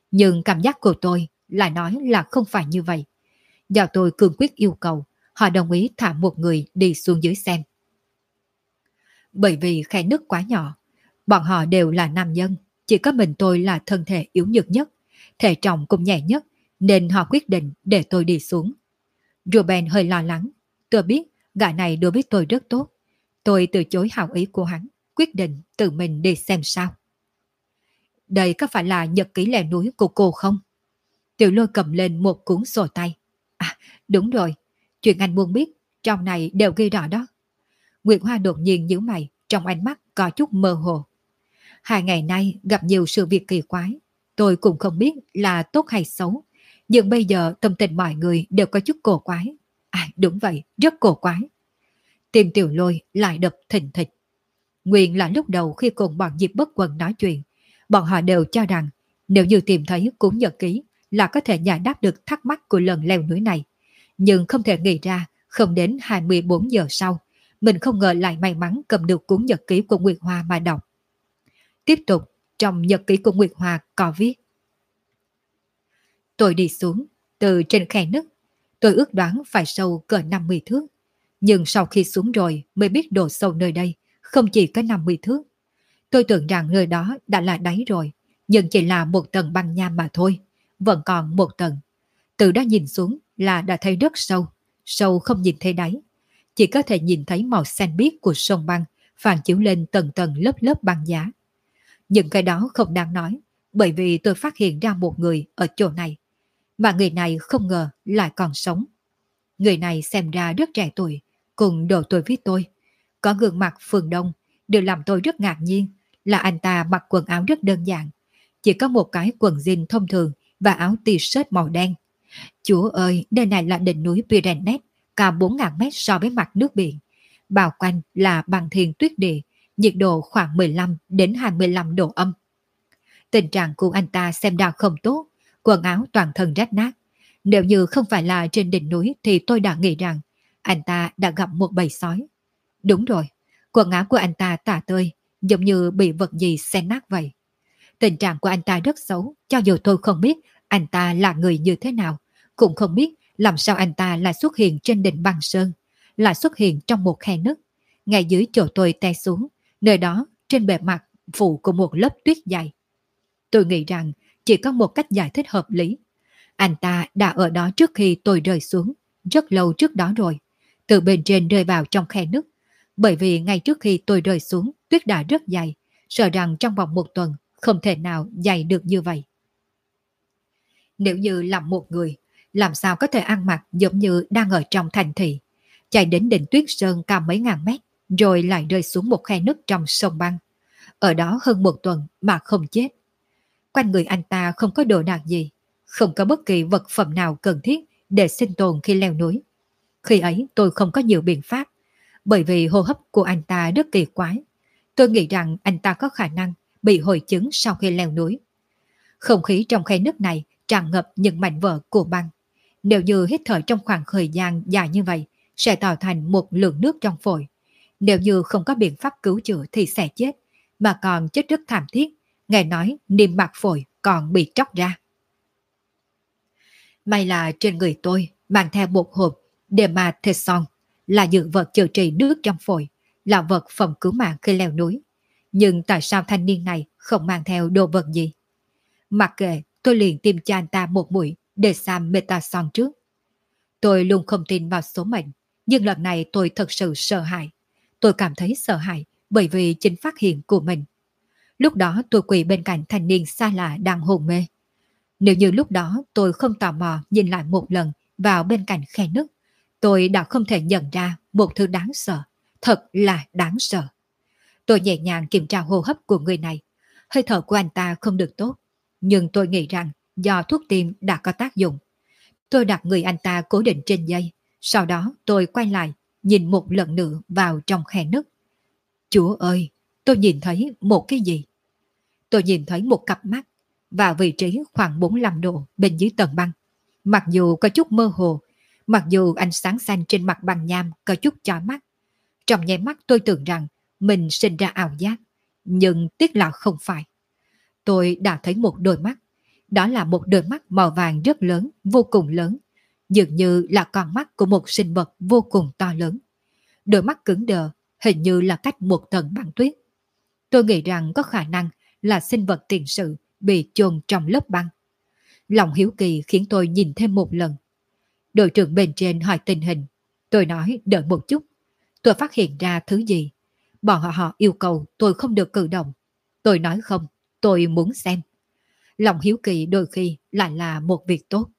Nhưng cảm giác của tôi lại nói là không phải như vậy. Do tôi cương quyết yêu cầu, họ đồng ý thả một người đi xuống dưới xem. Bởi vì khe nứt quá nhỏ, bọn họ đều là nam nhân, chỉ có mình tôi là thân thể yếu nhược nhất, thể trọng cũng nhẹ nhất, nên họ quyết định để tôi đi xuống. Ruben hơi lo lắng, tôi biết gã này đối với tôi rất tốt. Tôi từ chối hảo ý của hắn, quyết định tự mình đi xem sao. Đây có phải là nhật ký leo núi của cô không? Tiểu Lôi cầm lên một cuốn sổ tay. À, đúng rồi, chuyện anh muốn biết, trong này đều ghi rõ đó. Nguyệt Hoa đột nhiên nhíu mày, trong ánh mắt có chút mơ hồ. 2 ngày nay gặp nhiều sự việc kỳ quái, tôi cũng không biết là tốt hay xấu, nhưng bây giờ tâm tình mọi người đều có chút cổ quái. À, đúng vậy, rất cổ quái. Tim Tiểu Lôi lại đập thình thịch. Nguyên là lúc đầu khi cùng bọn Diệp Bất Quần nói chuyện, bọn họ đều cho rằng nếu như tìm thấy cuốn nhật ký là có thể giải đáp được thắc mắc của lần leo núi này. Nhưng không thể nghĩ ra, không đến 24 giờ sau, mình không ngờ lại may mắn cầm được cuốn nhật ký của Nguyệt Hoa mà đọc. Tiếp tục, trong nhật ký của Nguyệt Hoa có viết. Tôi đi xuống, từ trên khe nứt, tôi ước đoán phải sâu cỡ 50 thước. Nhưng sau khi xuống rồi mới biết độ sâu nơi đây không chỉ có 50 thước. Tôi tưởng rằng nơi đó đã là đáy rồi, nhưng chỉ là một tầng băng nham mà thôi, vẫn còn một tầng. Từ đó nhìn xuống là đã thấy rất sâu, sâu không nhìn thấy đáy. Chỉ có thể nhìn thấy màu xanh biếc của sông băng phản chiếu lên tầng tầng lớp lớp băng giá. Nhưng cái đó không đáng nói, bởi vì tôi phát hiện ra một người ở chỗ này, mà người này không ngờ lại còn sống. Người này xem ra rất trẻ tuổi, cùng độ tuổi với tôi. Có gương mặt phường đông, điều làm tôi rất ngạc nhiên là anh ta mặc quần áo rất đơn giản. Chỉ có một cái quần jean thông thường và áo t-shirt màu đen. Chúa ơi, nơi này là đỉnh núi Pyrenees, cao 4.000 mét so với mặt nước biển. Bao quanh là băng thiên tuyết địa, nhiệt độ khoảng 15 đến 25 độ âm. Tình trạng của anh ta xem ra không tốt, quần áo toàn thân rách nát. Nếu như không phải là trên đỉnh núi thì tôi đã nghĩ rằng anh ta đã gặp một bầy sói. Đúng rồi, quần áo của anh ta tả tơi, giống như bị vật gì xé nát vậy. Tình trạng của anh ta rất xấu, cho dù tôi không biết anh ta là người như thế nào, cũng không biết làm sao anh ta lại xuất hiện trên đỉnh băng sơn, lại xuất hiện trong một khe nứt. Ngay dưới chỗ tôi té xuống, nơi đó trên bề mặt phủ của một lớp tuyết dày. Tôi nghĩ rằng chỉ có một cách giải thích hợp lý. Anh ta đã ở đó trước khi tôi rơi xuống, rất lâu trước đó rồi, từ bên trên rơi vào trong khe nứt. Bởi vì ngay trước khi tôi rơi xuống, tuyết đã rất dày, sợ rằng trong vòng 1 tuần không thể nào dày được như vậy. Nếu như làm một người, làm sao có thể ăn mặc giống như đang ở trong thành thị, chạy đến đỉnh tuyết sơn cao mấy ngàn mét, rồi lại rơi xuống một khe nứt trong sông băng. Ở đó hơn 1 tuần mà không chết. Quanh người anh ta không có đồ đạc gì, không có bất kỳ vật phẩm nào cần thiết để sinh tồn khi leo núi. Khi ấy tôi không có nhiều biện pháp, bởi vì hô hấp của anh ta rất kỳ quái. Tôi nghĩ rằng anh ta có khả năng bị hội chứng sau khi leo núi. Không khí trong khe nứt này tràn ngập những mảnh vỡ của băng. Nếu như hít thở trong khoảng thời gian dài như vậy, sẽ tạo thành một lượng nước trong phổi. Nếu như không có biện pháp cứu chữa thì sẽ chết, mà còn chết rất thảm thiết. Nghe nói niêm mạc phổi còn bị tróc ra. May là trên người tôi mang theo một hộp Dematheson, là dược vật chữa trị nước trong phổi, là vật phẩm cứu mạng khi leo núi. Nhưng tại sao thanh niên này không mang theo đồ vật gì? Mặc kệ, tôi liền tiêm cho anh ta một mũi để xăm Metason trước. Tôi luôn không tin vào số mệnh, nhưng lần này tôi thật sự sợ hãi. Tôi cảm thấy sợ hãi bởi vì chính phát hiện của mình. Lúc đó tôi quỳ bên cạnh thanh niên xa lạ đang hôn mê. Nếu như lúc đó tôi không tò mò nhìn lại một lần vào bên cạnh khe nứt, tôi đã không thể nhận ra một thứ đáng sợ, thật là đáng sợ. Tôi nhẹ nhàng kiểm tra hô hấp của người này. Hơi thở của anh ta không được tốt, nhưng tôi nghĩ rằng do thuốc tiêm đã có tác dụng. Tôi đặt người anh ta cố định trên dây, sau đó tôi quay lại, nhìn một lần nữa vào trong khe nứt. Chúa ơi, tôi nhìn thấy một cái gì? Tôi nhìn thấy một cặp mắt vào vị trí khoảng 45 độ bên dưới tầng băng. Mặc dù có chút mơ hồ, mặc dù ánh sáng xanh trên mặt băng nham có chút chói mắt, trong nháy mắt tôi tưởng rằng mình sinh ra ảo giác, nhưng tiếc là không phải. Tôi đã thấy một đôi mắt, Đó là một đôi mắt màu vàng rất lớn, vô cùng lớn, dường như là con mắt của một sinh vật vô cùng to lớn. Đôi mắt cứng đờ, hình như là cách một tầng băng tuyết. Tôi nghĩ rằng có khả năng là sinh vật tiền sự bị chôn trong lớp băng. Lòng hiếu kỳ khiến tôi nhìn thêm một lần. Đội trưởng bên trên hỏi tình hình. Tôi nói đợi một chút. Tôi phát hiện ra thứ gì. Bọn họ yêu cầu tôi không được cử động. Tôi nói không, tôi muốn xem. Lòng hiếu kỳ đôi khi lại là một việc tốt.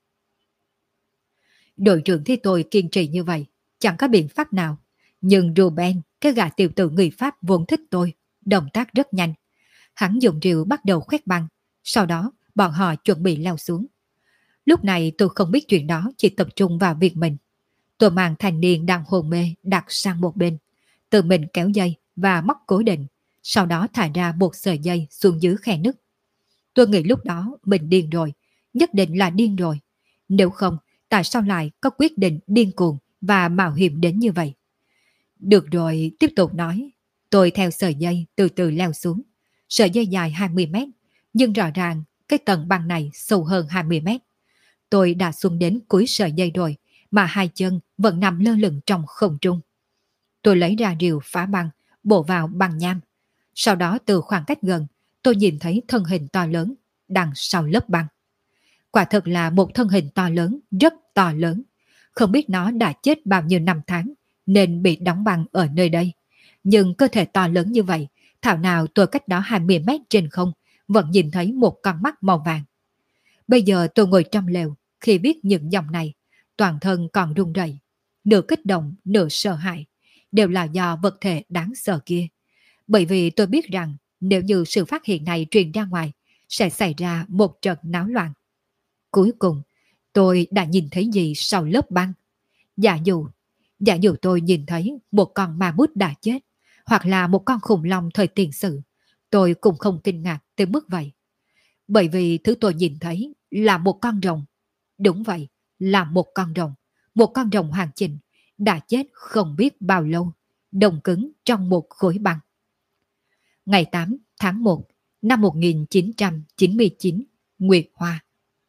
Đội trưởng thấy tôi kiên trì như vậy, chẳng có biện pháp nào. Nhưng Ruben, cái gã tiểu tử người Pháp vốn thích tôi, động tác rất nhanh. Hắn dùng rìu bắt đầu khoét băng, sau đó bọn họ chuẩn bị leo xuống. Lúc này tôi không biết chuyện đó, chỉ tập trung vào việc mình. Tôi mang thanh niên đang hôn mê đặt sang một bên, tự mình kéo dây và móc cố định, sau đó thả ra một sợi dây xuống dưới khe nứt. Tôi nghĩ lúc đó mình điên rồi, nhất định là điên rồi. Nếu không, tại sao lại có quyết định điên cuồng và mạo hiểm đến như vậy? Được rồi, tiếp tục nói. Tôi theo sợi dây từ từ leo xuống. Sợi dây dài 20 mét, nhưng rõ ràng cái tầng băng này sâu hơn 20 mét. Tôi đã xuống đến cuối sợi dây rồi, mà hai chân vẫn nằm lơ lửng trong không trung. Tôi lấy ra rìu phá băng, bổ vào băng nham. Sau đó từ khoảng cách gần, tôi nhìn thấy thân hình to lớn đằng sau lớp băng. Quả thật là một thân hình to lớn, rất to lớn. Không biết nó đã chết bao nhiêu năm tháng nên bị đóng băng ở nơi đây. Nhưng cơ thể to lớn như vậy, thảo nào tôi cách đó 20 mét trên không vẫn nhìn thấy một con mắt màu vàng. Bây giờ tôi ngồi trong lều, khi biết những dòng này, toàn thân còn run rẩy, nửa kích động, nửa sợ hãi, đều là do vật thể đáng sợ kia. Bởi vì tôi biết rằng nếu như sự phát hiện này truyền ra ngoài, sẽ xảy ra một trận náo loạn. Cuối cùng, tôi đã nhìn thấy gì sau lớp băng? Giả dụ tôi nhìn thấy một con ma bút đã chết, hoặc là một con khủng long thời tiền sử, tôi cũng không kinh ngạc tới mức vậy. Bởi vì thứ tôi nhìn thấy là một con rồng. Đúng vậy, là một con rồng hoàn chỉnh, đã chết không biết bao lâu, đông cứng trong một khối băng. Ngày 8 tháng 1 năm 1999, Nguyệt Hoa.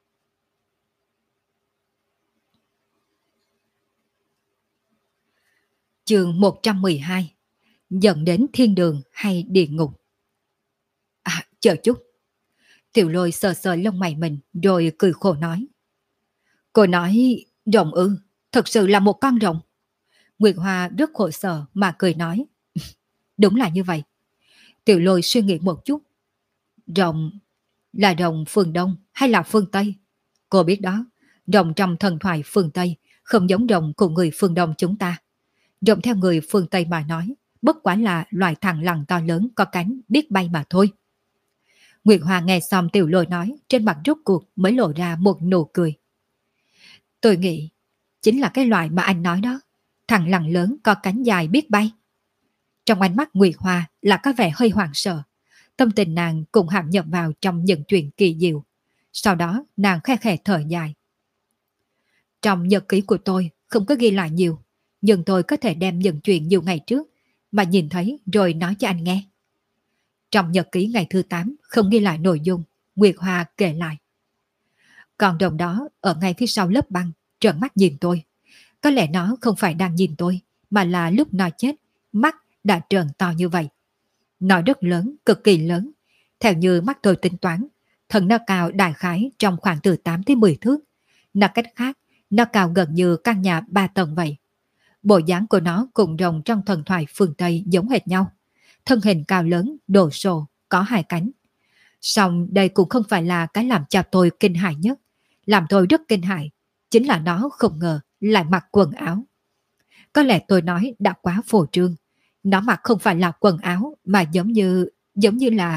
Chương 112. Dẫn đến thiên đường hay địa ngục? À, chờ chút. Tiểu Lôi sờ sờ lông mày mình rồi cười khổ nói. Cô nói rồng ư, thật sự là một con rồng. Nguyệt Hoa rất khổ sở mà cười nói. Đúng là như vậy. Tiểu Lôi suy nghĩ một chút. Rồng là rồng phương Đông hay là phương Tây? Cô biết đó, rồng trong thần thoại phương Tây không giống rồng của người phương Đông chúng ta. Rồng theo người phương Tây mà nói, bất quá là loài thằn lằn to lớn có cánh biết bay mà thôi. Nguyệt Hoa nghe xong Tiểu Lôi nói, trên mặt rốt cuộc mới lộ ra một nụ cười. Tôi nghĩ, chính là cái loại mà anh nói đó, thằn lằn lớn có cánh dài biết bay. Trong ánh mắt Nguyệt Hoa là có vẻ hơi hoảng sợ. Tâm tình nàng cũng hàm nhập vào trong những chuyện kỳ diệu. Sau đó nàng khe khẽ thở dài. Trong nhật ký của tôi không có ghi lại nhiều, nhưng tôi có thể đem những chuyện nhiều ngày trước mà nhìn thấy rồi nói cho anh nghe. Trong nhật ký ngày thứ 8 không ghi lại nội dung, Nguyệt Hoa kể lại. Con rồng đó ở ngay phía sau lớp băng, trợn mắt nhìn tôi. Có lẽ nó không phải đang nhìn tôi, mà là lúc nó chết, mắt đã trợn to như vậy. Nó rất lớn, cực kỳ lớn. Theo như mắt tôi tính toán, thân nó cao đại khái trong khoảng từ 8 tới 10 thước. Nói cách khác, nó cao gần như căn nhà 3 tầng vậy. Bộ dáng của nó cùng rồng trong thần thoại phương Tây giống hệt nhau. Thân hình cao lớn, đồ sộ, có hai cánh. Song đây cũng không phải là cái làm cho tôi kinh hãi nhất. Làm tôi rất kinh hãi, chính là nó không ngờ lại mặc quần áo. Có lẽ tôi nói đã quá phô trương. Nó mặc không phải là quần áo mà giống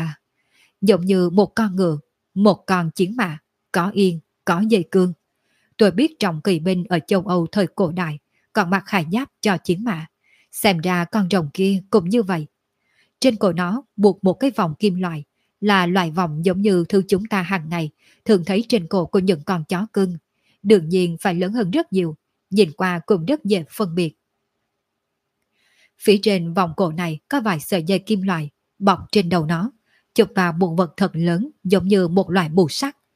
như một con ngựa, một con chiến mã, có yên, có dây cương. Tôi biết trong kỳ binh ở châu Âu thời cổ đại còn mặc khải giáp cho chiến mã. Xem ra con rồng kia cũng như vậy. Trên cổ nó buộc một cái vòng kim loại, là loại vòng giống như thứ chúng ta hàng ngày thường thấy trên cổ của những con chó cưng. Đương nhiên phải lớn hơn rất nhiều, nhìn qua cũng rất dễ phân biệt. Phía trên vòng cổ này có vài sợi dây kim loại bọc trên đầu nó, chụp vào một vật thật lớn giống như một loại bù sắt.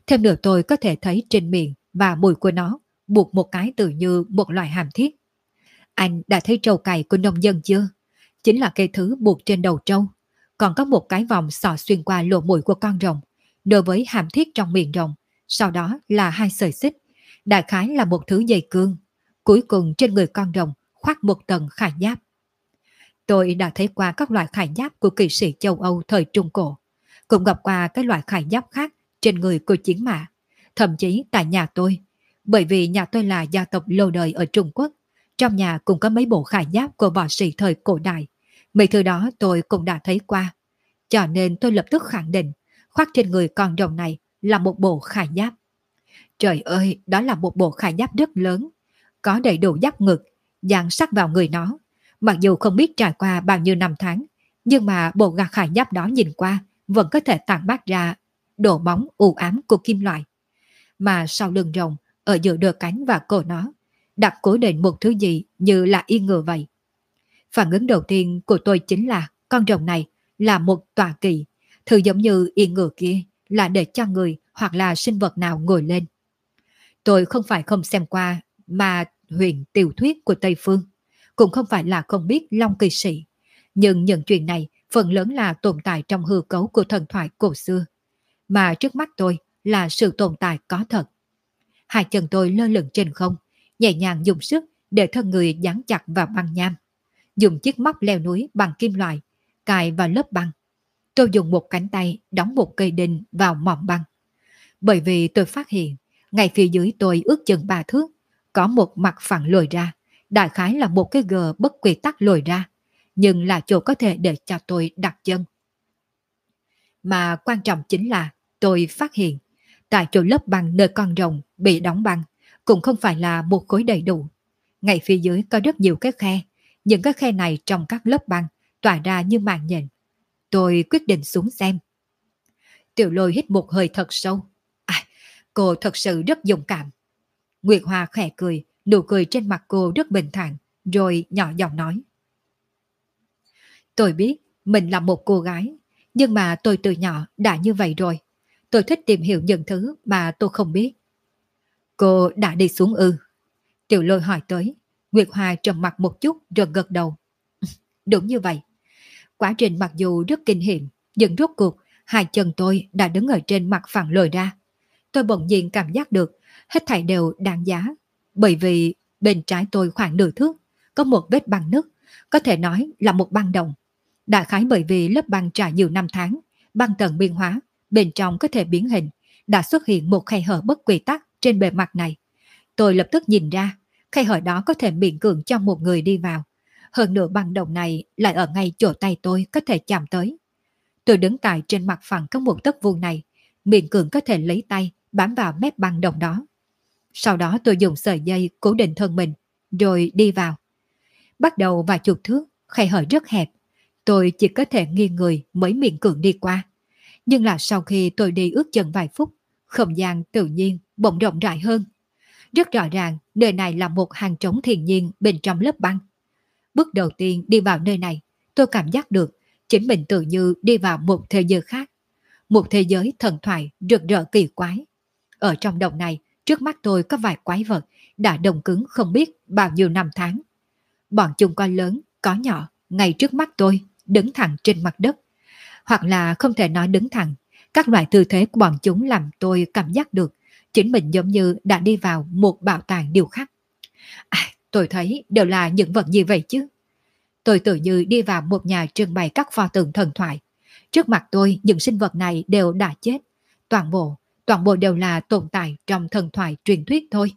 Thêm nữa tôi có thể thấy trên miệng và mùi của nó buộc một cái tự như một loại hàm thiết. Anh đã thấy trâu cày của nông dân chưa? Chính là cây thứ buộc trên đầu trâu. Còn có một cái vòng sọ xuyên qua lỗ mũi của con rồng, đối với hàm thiết trong miệng rồng. Sau đó là hai sợi xích, đại khái là một thứ dây cương. Cuối cùng trên người con rồng khoác một tầng khải giáp. Tôi đã thấy qua các loại khải giáp của kỵ sĩ châu Âu thời Trung Cổ, cũng gặp qua cái loại khải giáp khác trên người của chiến mã, thậm chí tại nhà tôi. Bởi vì nhà tôi là gia tộc lâu đời ở Trung Quốc, trong nhà cũng có mấy bộ khải giáp của võ sĩ thời cổ đại. Mấy thứ đó tôi cũng đã thấy qua, cho nên tôi lập tức khẳng định khoác trên người con rồng này là một bộ khải giáp. Trời ơi, đó là một bộ khải giáp rất lớn, có đầy đủ giáp ngực, dán sắc vào người nó. Mặc dù không biết trải qua bao nhiêu năm tháng, nhưng mà bộ gạc khải giáp đó nhìn qua vẫn có thể tản mát ra độ bóng u ám của kim loại. Mà sau lưng rồng, ở giữa đôi cánh và cổ nó, đặt cố định một thứ gì như là yên ngựa vậy. Phản ứng đầu tiên của tôi chính là con rồng này là một tọa kỵ, thứ giống như yên ngựa kia là để cho người hoặc là sinh vật nào ngồi lên. Tôi không phải không xem qua mà huyền tiểu thuyết của Tây Phương, cũng không phải là không biết Long Kỳ Sĩ, nhưng những chuyện này phần lớn là tồn tại trong hư cấu của thần thoại cổ xưa, mà trước mắt tôi là sự tồn tại có thật. Hai chân tôi lơ lửng trên không, nhẹ nhàng dùng sức để thân người dán chặt vào băng nham, dùng chiếc móc leo núi bằng kim loại cài vào lớp băng. Tôi dùng một cánh tay đóng một cây đinh vào mỏm băng, bởi vì tôi phát hiện ngay phía dưới tôi ước chừng 3 thước có một mặt phẳng lồi ra, đại khái là một cái gờ bất quy tắc lồi ra, nhưng là chỗ có thể để cho tôi đặt chân. Mà quan trọng chính là tôi phát hiện tại chỗ lớp băng nơi con rồng bị đóng băng cũng không phải là một khối đầy đủ. Ngay phía dưới có rất nhiều cái khe, những cái khe này trong các lớp băng tỏa ra như màn nhện. Tôi quyết định xuống xem. Tiểu Lôi hít một hơi thật sâu. À, cô thật sự rất dũng cảm. Nguyệt Hoa khẽ cười, nụ cười trên mặt cô rất bình thản, rồi nhỏ giọng nói. Tôi biết mình là một cô gái, nhưng mà tôi từ nhỏ đã như vậy rồi. Tôi thích tìm hiểu những thứ mà tôi không biết. Cô đã đi xuống ư? Tiểu Lôi hỏi tới. Nguyệt Hoa trầm mặt một chút rồi gật đầu. Đúng như vậy. Quá trình mặc dù rất kinh hiểm, nhưng rốt cuộc hai chân tôi đã đứng ở trên mặt phẳng lồi ra. Tôi bỗng nhiên cảm giác được hết thảy đều đáng giá, bởi vì bên trái tôi khoảng nửa thước có một vết băng nứt, có thể nói là một băng động. Đại khái bởi vì lớp băng trải nhiều năm tháng, băng tầng biên hóa, bên trong có thể biến hình, đã xuất hiện một khe hở bất quy tắc trên bề mặt này. Tôi lập tức nhìn ra, khe hở đó có thể miễn cưỡng cho một người đi vào. Hơn nữa băng động này lại ở ngay chỗ tay tôi có thể chạm tới. Tôi đứng tại trên mặt phẳng có một tấc vuông này, miễn cưỡng có thể lấy tay bám vào mép băng động đó. Sau đó tôi dùng sợi dây cố định thân mình, rồi đi vào. Bắt đầu vài chục thước, khe hở rất hẹp. Tôi chỉ có thể nghiêng người mới miễn cưỡng đi qua. Nhưng là sau khi tôi đi ước chừng vài phút, không gian tự nhiên bỗng rộng rãi hơn. Rất rõ ràng, nơi này là một hàng trống thiên nhiên bên trong lớp băng. Bước đầu tiên đi vào nơi này, tôi cảm giác được chính mình tự như đi vào một thế giới khác. Một thế giới thần thoại rực rỡ kỳ quái. Ở trong động này, trước mắt tôi có vài quái vật đã đông cứng không biết bao nhiêu năm tháng. Bọn chúng có lớn, có nhỏ, ngay trước mắt tôi, đứng thẳng trên mặt đất. Hoặc là không thể nói đứng thẳng, các loại tư thế của bọn chúng làm tôi cảm giác được chính mình giống như đã đi vào một bảo tàng điêu khắc. Tôi thấy đều là những vật gì vậy chứ? Tôi tự như đi vào một nhà trưng bày các pho tượng thần thoại. Trước mặt tôi những sinh vật này đều đã chết. Toàn bộ đều là tồn tại trong thần thoại truyền thuyết thôi.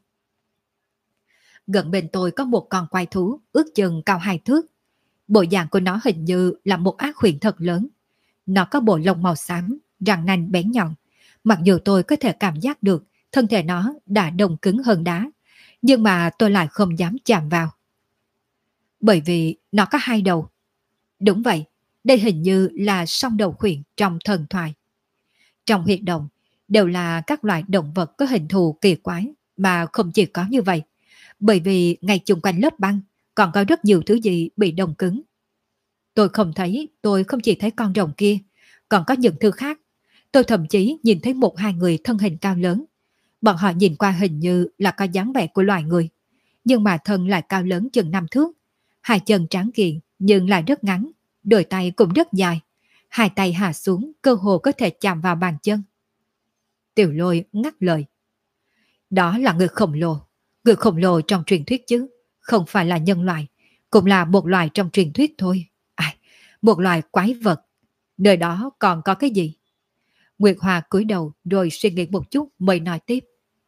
Gần bên tôi có một con quái thú ước chừng cao 2 thước. Bộ dạng của nó hình như là một ác huyền thật lớn. Nó có bộ lông màu xám, răng nanh bén nhọn. Mặc dù tôi có thể cảm giác được thân thể nó đã đông cứng hơn đá, nhưng mà tôi lại không dám chạm vào. Bởi vì nó có 2 đầu. Đúng vậy, đây hình như là song đầu khuyển trong thần thoại. Trong huyệt động đều là các loại động vật có hình thù kỳ quái, mà không chỉ có như vậy. Bởi vì ngay chung quanh lớp băng còn có rất nhiều thứ gì bị đông cứng. Tôi không chỉ thấy con rồng kia, còn có những thứ khác. Tôi thậm chí nhìn thấy một hai người thân hình cao lớn. Bọn họ nhìn qua hình như là có dáng vẻ của loài người, nhưng mà thân lại cao lớn chừng 5 thước. Hai chân trắng kiện nhưng lại rất ngắn, đôi tay cũng rất dài. Hai tay hạ xuống cơ hồ có thể chạm vào bàn chân. Tiểu Lôi ngắt lời. Đó là người khổng lồ trong truyền thuyết chứ, không phải là nhân loại, cũng là một loài trong truyền thuyết thôi. Một loài quái vật. Nơi đó còn có cái gì? Nguyệt Hoa cúi đầu rồi suy nghĩ một chút mới nói tiếp.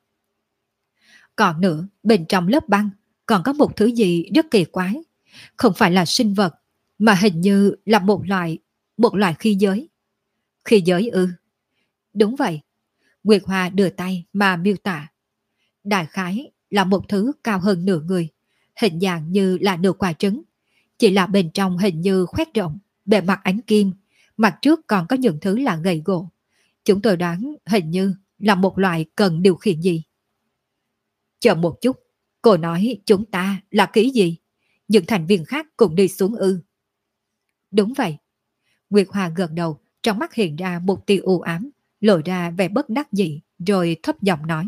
Còn nữa, bên trong lớp băng còn có một thứ gì rất kỳ quái. Không phải là sinh vật, mà hình như là một loại khí giới. Khí giới ư? Đúng vậy. Nguyệt Hoa đưa tay mà miêu tả. Đại khái là một thứ cao hơn nửa người, hình dạng như là nửa quả trứng. Chỉ là bên trong hình như khoét rộng, bề mặt ánh kim, mặt trước còn có những thứ là gậy gỗ. Chúng tôi đoán hình như là một loại cần điều khiển gì. Chờ một chút, cô nói chúng ta là kỹ gì? Những thành viên khác cùng đi xuống ư? Đúng vậy. Nguyệt Hoa gật đầu, trong mắt hiện ra một tia u ám, lộ ra vẻ bất đắc dĩ, rồi thấp giọng nói.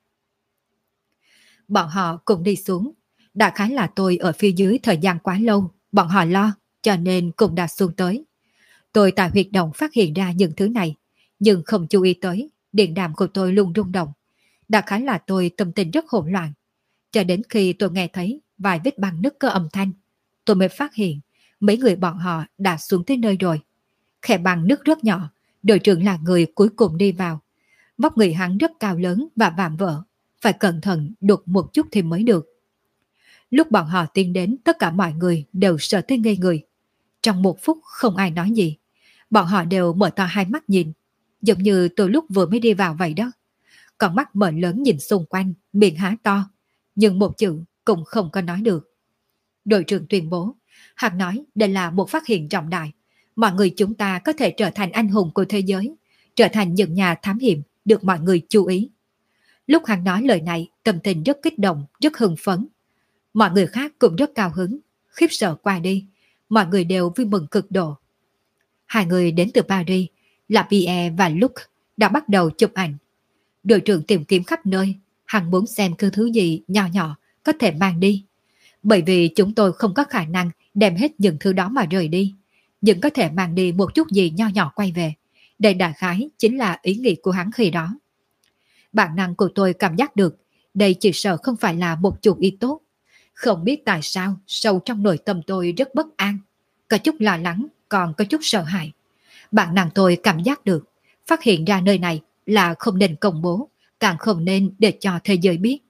Bọn họ cùng đi xuống. Đại khái là tôi ở phía dưới thời gian quá lâu, bọn họ lo, cho nên cũng đã xuống tới. Tôi tại huyệt động phát hiện ra những thứ này, nhưng không chú ý tới, điện đàm của tôi luôn rung động. Đại khái là tôi tâm tình rất hỗn loạn. Cho đến khi tôi nghe thấy vài vết băng nứt có âm thanh, tôi mới phát hiện mấy người bọn họ đã xuống tới nơi rồi. Khe băng nứt rất nhỏ, đội trưởng là người cuối cùng đi vào. Vóc người hắn rất cao lớn và vạm vỡ, phải cẩn thận đục một chút thì mới được. Lúc bọn họ tiến đến, tất cả mọi người đều sợ tới ngây người. Trong một phút không ai nói gì. Bọn họ đều mở to hai mắt nhìn, giống như từ lúc vừa mới đi vào vậy đó. Con mắt mở lớn nhìn xung quanh, miệng há to, nhưng một chữ cũng không có nói được. Đội trưởng tuyên bố, hắn nói đây là một phát hiện trọng đại. Mọi người chúng ta có thể trở thành anh hùng của thế giới, trở thành những nhà thám hiểm được mọi người chú ý. Lúc hắn nói lời này, tâm tình rất kích động, rất hưng phấn. Mọi người khác cũng rất cao hứng, khiếp sợ qua đi. Mọi người đều vui mừng cực độ. Hai người đến từ Paris, là Pierre và Luc, đã bắt đầu chụp ảnh. Đội trưởng tìm kiếm khắp nơi, hắn muốn xem cứ thứ gì nhỏ nhỏ có thể mang đi. Bởi vì chúng tôi không có khả năng đem hết những thứ đó mà rời đi, nhưng có thể mang đi một chút gì nho nhỏ quay về. Đây đại khái chính là ý nghĩ của hắn khi đó. Bản năng của tôi cảm giác được đây chỉ sợ không phải là một chủ ý tốt. Không biết tại sao sâu trong nội tâm tôi rất bất an, có chút lo lắng, còn có chút sợ hãi. Bản năng tôi cảm giác được phát hiện ra nơi này là không nên công bố, càng không nên để cho thế giới biết.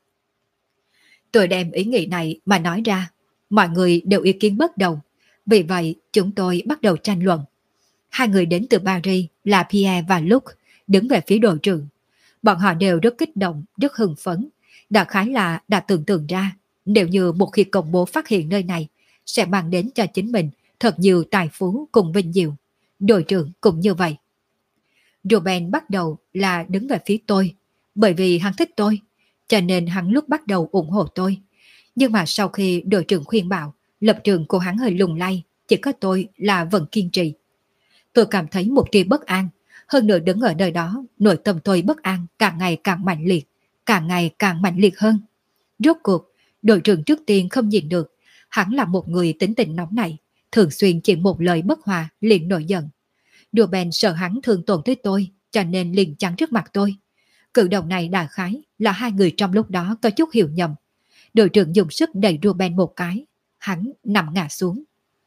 Tôi đem ý nghĩ này mà nói ra, mọi người đều ý kiến bất đồng. Vì vậy chúng tôi bắt đầu tranh luận. Hai người đến từ Paris là Pierre và Luc đứng về phía đội trưởng. Bọn họ đều rất kích động, rất hưng phấn. Đại khái là đã tưởng tượng ra nếu như một khi công bố phát hiện nơi này sẽ mang đến cho chính mình thật nhiều tài phú cùng vinh diệu. Đội trưởng cũng như vậy. Ruben bắt đầu là đứng về phía tôi, bởi vì hắn thích tôi, cho nên hắn lúc bắt đầu ủng hộ tôi. Nhưng mà sau khi đội trưởng khuyên bảo, lập trường của hắn hơi lung lay, chỉ có tôi là vẫn kiên trì. Tôi cảm thấy một tia bất an, hơn nữa đứng ở nơi đó, nội tâm tôi bất an càng ngày càng mạnh liệt, càng ngày càng mạnh liệt hơn. Rốt cuộc, đội trưởng trước tiên không nhìn được, hắn là một người tính tình nóng nảy, thường xuyên chỉ một lời bất hòa liền nổi giận. Ruben sợ hắn thương tổn tới tôi, cho nên liền chắn trước mặt tôi. Cử động này đại khái là hai người trong lúc đó có chút hiểu nhầm. Đội trưởng dùng sức đẩy Ruben một cái, hắn nằm ngã xuống.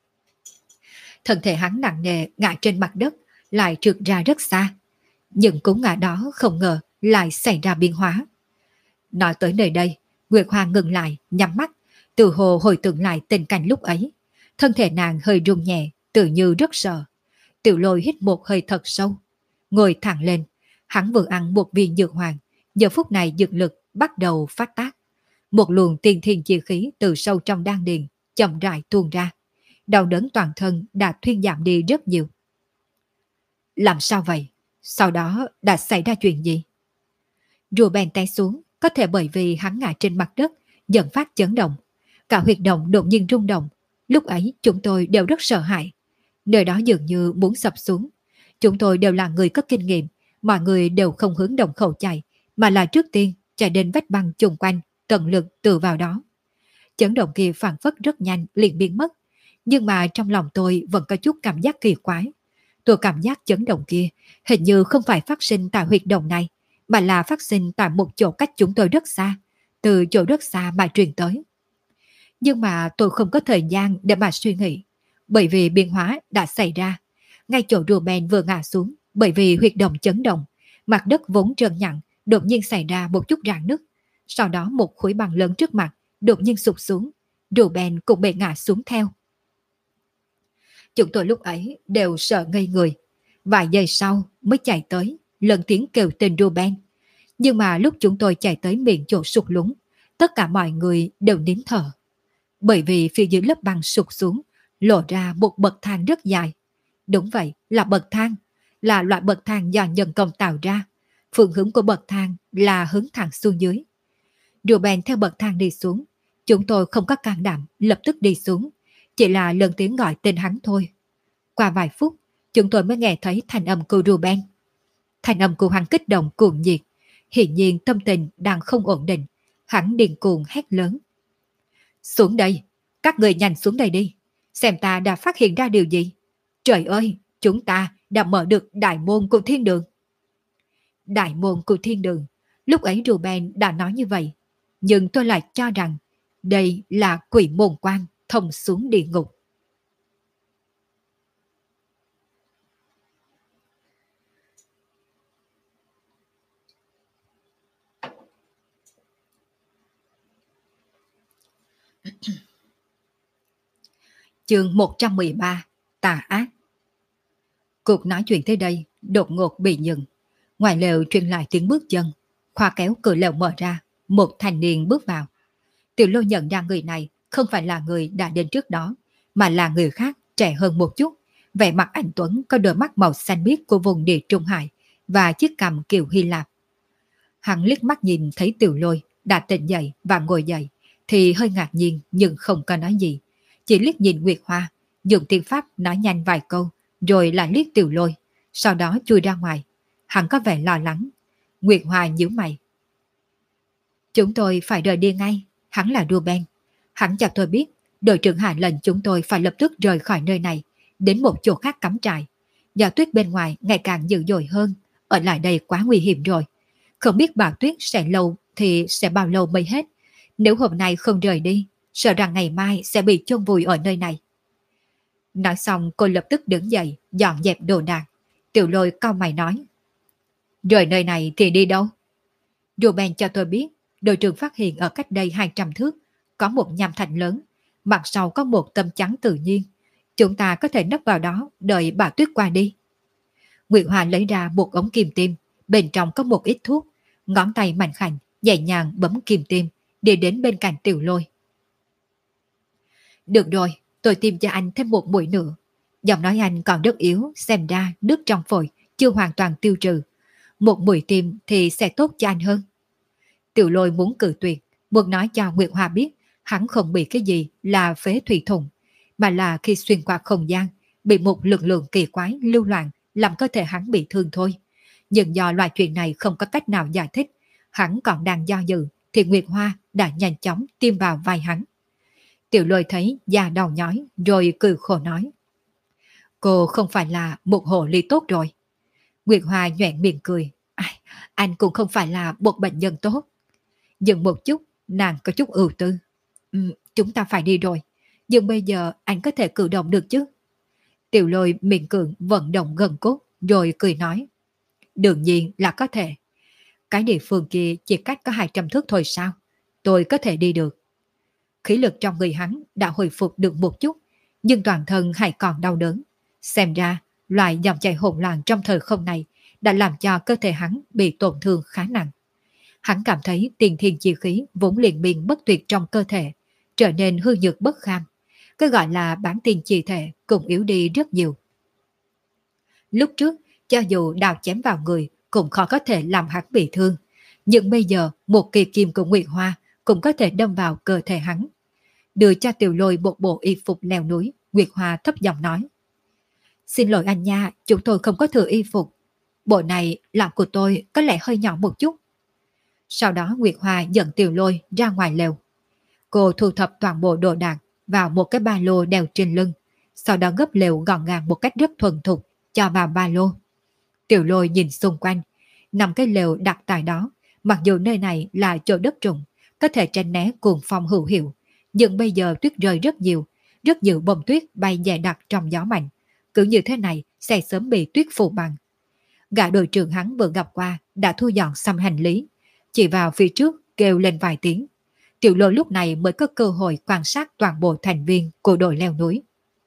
Thân thể hắn nặng nề ngã trên mặt đất, lại trượt ra rất xa. Nhưng cú ngã đó không ngờ lại xảy ra biến hóa. Nói tới nơi đây, Nguyệt Hoa ngừng lại, nhắm mắt, từ hồ hồi tưởng lại tình cảnh lúc ấy. Thân thể nàng hơi run nhẹ, tự như rất sợ. Tiểu Lôi hít một hơi thật sâu, ngồi thẳng lên. Hắn vừa ăn một viên dược hoàng, giờ phút này dược lực bắt đầu phát tác. Một luồng tiên thiên chi khí từ sâu trong đan điền chậm rãi tuôn ra. Đau đớn toàn thân đã thuyên giảm đi rất nhiều. Làm sao vậy? Sau đó đã xảy ra chuyện gì? Ruben té xuống, có thể bởi vì hắn ngã trên mặt đất, dẫn phát chấn động. Cả huyệt động đột nhiên rung động. Lúc ấy chúng tôi đều rất sợ hãi. Nơi đó dường như muốn sập xuống. Chúng tôi đều là người có kinh nghiệm, mọi người đều không hướng động khẩu chạy, mà là trước tiên chạy đến vách băng chung quanh, tận lực tự vào đó. Chấn động kia phản phất rất nhanh liền biến mất, nhưng mà trong lòng tôi vẫn có chút cảm giác kỳ quái. Tôi cảm giác chấn động kia hình như không phải phát sinh tại huyệt động này, mà là phát sinh tại một chỗ cách chúng tôi rất xa, từ chỗ rất xa mà truyền tới. Nhưng mà tôi không có thời gian để mà suy nghĩ, bởi vì biến hóa đã xảy ra. Ngay chỗ Ruben vừa ngã xuống, bởi vì huyệt động chấn động, mặt đất vốn trơn nhẵn, đột nhiên xảy ra một chút rạn nứt. Sau đó một khối băng lớn trước mặt đột nhiên sụp xuống, Ruben cũng bị ngã xuống theo. Chúng tôi lúc ấy đều sợ ngây người. Vài giây sau mới chạy tới, lần tiếng kêu tên Ruben. Nhưng mà lúc chúng tôi chạy tới miệng chỗ sụt lún, tất cả mọi người đều nín thở. Bởi vì phía dưới lớp băng sụt xuống, lộ ra một bậc thang rất dài. Đúng vậy, là bậc thang, là loại bậc thang do nhân công tạo ra. Phương hướng của bậc thang là hướng thẳng xuống dưới. Ruben theo bậc thang đi xuống, chúng tôi không có can đảm lập tức đi xuống, chỉ là lần tiếng gọi tên hắn thôi. Qua vài phút, chúng tôi mới nghe thấy thanh âm của Ruben. Thanh âm của hắn kích động cuồng nhiệt, hiển nhiên tâm tình đang không ổn định. Hắn điên cuồng hét lớn: xuống đây, các người nhanh xuống đây đi, xem ta đã phát hiện ra điều gì. Trời ơi, chúng ta đã mở được đại môn của thiên đường. Đại môn của thiên đường, lúc ấy Ruben đã nói như vậy, nhưng tôi lại cho rằng đây là quỷ môn quan thông xuống địa ngục. Chương 113: Tà ác. Cuộc nói chuyện tới đây đột ngột bị dừng. Ngoài lều truyền lại tiếng bước chân, khóa kéo cửa lều mở ra, một thanh niên bước vào. Tiểu Lôi nhận ra người này không phải là người đã đến trước đó, mà là người khác, trẻ hơn một chút, vẻ mặt anh tuấn, có đôi mắt màu xanh biếc của vùng địa Trung Hải và chiếc cằm kiểu Hy Lạp. Hắn liếc mắt nhìn thấy Tiểu Lôi đã tỉnh dậy và ngồi dậy, thì hơi ngạc nhiên nhưng không có nói gì, chỉ liếc nhìn Nguyệt Hoa, dùng tiếng Pháp nói nhanh vài câu, rồi lại liếc Tiểu Lôi, sau đó chui ra ngoài. Hắn có vẻ lo lắng. Nguyệt Hoa nhíu mày: chúng tôi phải rời đi ngay. Hắn là Ruben. Hắn cho tôi biết đội trưởng hạ lệnh chúng tôi phải lập tức rời khỏi nơi này, đến một chỗ khác cắm trại. Giờ tuyết bên ngoài ngày càng dữ dội hơn, ở lại đây quá nguy hiểm rồi. Không biết bão tuyết sẽ lâu thì sẽ bao lâu mới hết. Nếu hôm nay không rời đi, sợ rằng ngày mai sẽ bị chôn vùi ở nơi này. Nói xong cô lập tức đứng dậy, dọn dẹp đồ đạc. Tiểu Lôi cau mày nói: rời nơi này thì đi đâu? Ruben cho tôi biết đội trưởng phát hiện ở cách đây 200 thước có một nham thạch lớn, mặt sau có một tấm chắn tự nhiên. Chúng ta có thể nấp vào đó đợi bão tuyết qua đi. Nguyệt Hoa lấy ra một ống kim tiêm, bên trong có một ít thuốc, ngón tay mạnh khảnh nhẹ nhàng bấm kim tiêm, đi đến bên cạnh Tiểu Lôi. Được rồi, tôi tiêm cho anh thêm một mũi nữa. Giọng nói anh còn rất yếu, xem ra nước trong phổi chưa hoàn toàn tiêu trừ. Một mũi tiêm thì sẽ tốt cho anh hơn. Tiểu Lôi muốn cự tuyệt, muốn nói cho Nguyệt Hoa biết hắn không bị cái gì là phế thủy thủng, mà là khi xuyên qua không gian, bị một lực lượng kỳ quái lưu loạn làm cơ thể hắn bị thương thôi. Nhưng do loại chuyện này không có cách nào giải thích, hắn còn đang do dự thì Nguyệt Hoa đã nhanh chóng tiêm vào vai hắn. Tiểu Lôi thấy da đầu nhói rồi cười khổ nói: cô không phải là một hồ ly tốt rồi. Nguyệt Hoa nhoẻn miệng cười: anh cũng không phải là một bệnh nhân tốt. Dừng một chút, nàng có chút ưu tư: chúng ta phải đi rồi, nhưng bây giờ anh có thể cử động được chứ? Tiểu Lôi miệng cường vận động gần cốt rồi cười nói: đương nhiên là có thể. Cái địa phương kia chỉ cách có 200 thước thôi sao? Tôi có thể đi được. Khí lực trong người hắn đã hồi phục được một chút, nhưng toàn thân hay còn đau đớn. Xem ra, loại dòng chảy hỗn loạn trong thời không này đã làm cho cơ thể hắn bị tổn thương khá nặng. Hắn cảm thấy tiền thiên chi khí vốn liền biên bất tuyệt trong cơ thể, trở nên hư nhược bất kham. Cái gọi là bản tiền chi thể cũng yếu đi rất nhiều. Lúc trước, cho dù đào chém vào người cũng khó có thể làm hắn bị thương, nhưng bây giờ một kỳ kim của Nguyệt Hoa cũng có thể đâm vào cơ thể hắn. Đưa cho Tiểu Lôi một bộ y phục leo núi, Nguyệt Hoa thấp giọng nói: Xin lỗi anh nha, chúng tôi không có thừa y phục. Bộ này làm của tôi có lẽ hơi nhỏ một chút. Sau đó Nguyệt Hoa dẫn Tiểu Lôi ra ngoài lều. Cô thu thập toàn bộ đồ đạc vào một cái ba lô đeo trên lưng, sau đó gấp lều gọn gàng một cách rất thuần thục cho vào ba lô. Tiểu Lôi nhìn xung quanh, nằm cái lều đặt tại đó, mặc dù nơi này là chỗ đất trũng, có thể tránh né cuồng phong hữu hiệu, nhưng bây giờ tuyết rơi rất nhiều bông tuyết bay dày đặc trong gió mạnh. Cứ như thế này sẽ sớm bị tuyết phủ bằng. Gã đội trưởng hắn vừa gặp qua đã thu dọn xong hành lý, chỉ vào phía trước kêu lên vài tiếng. Tiểu Lôi lúc này mới có cơ hội quan sát toàn bộ thành viên của đội leo núi.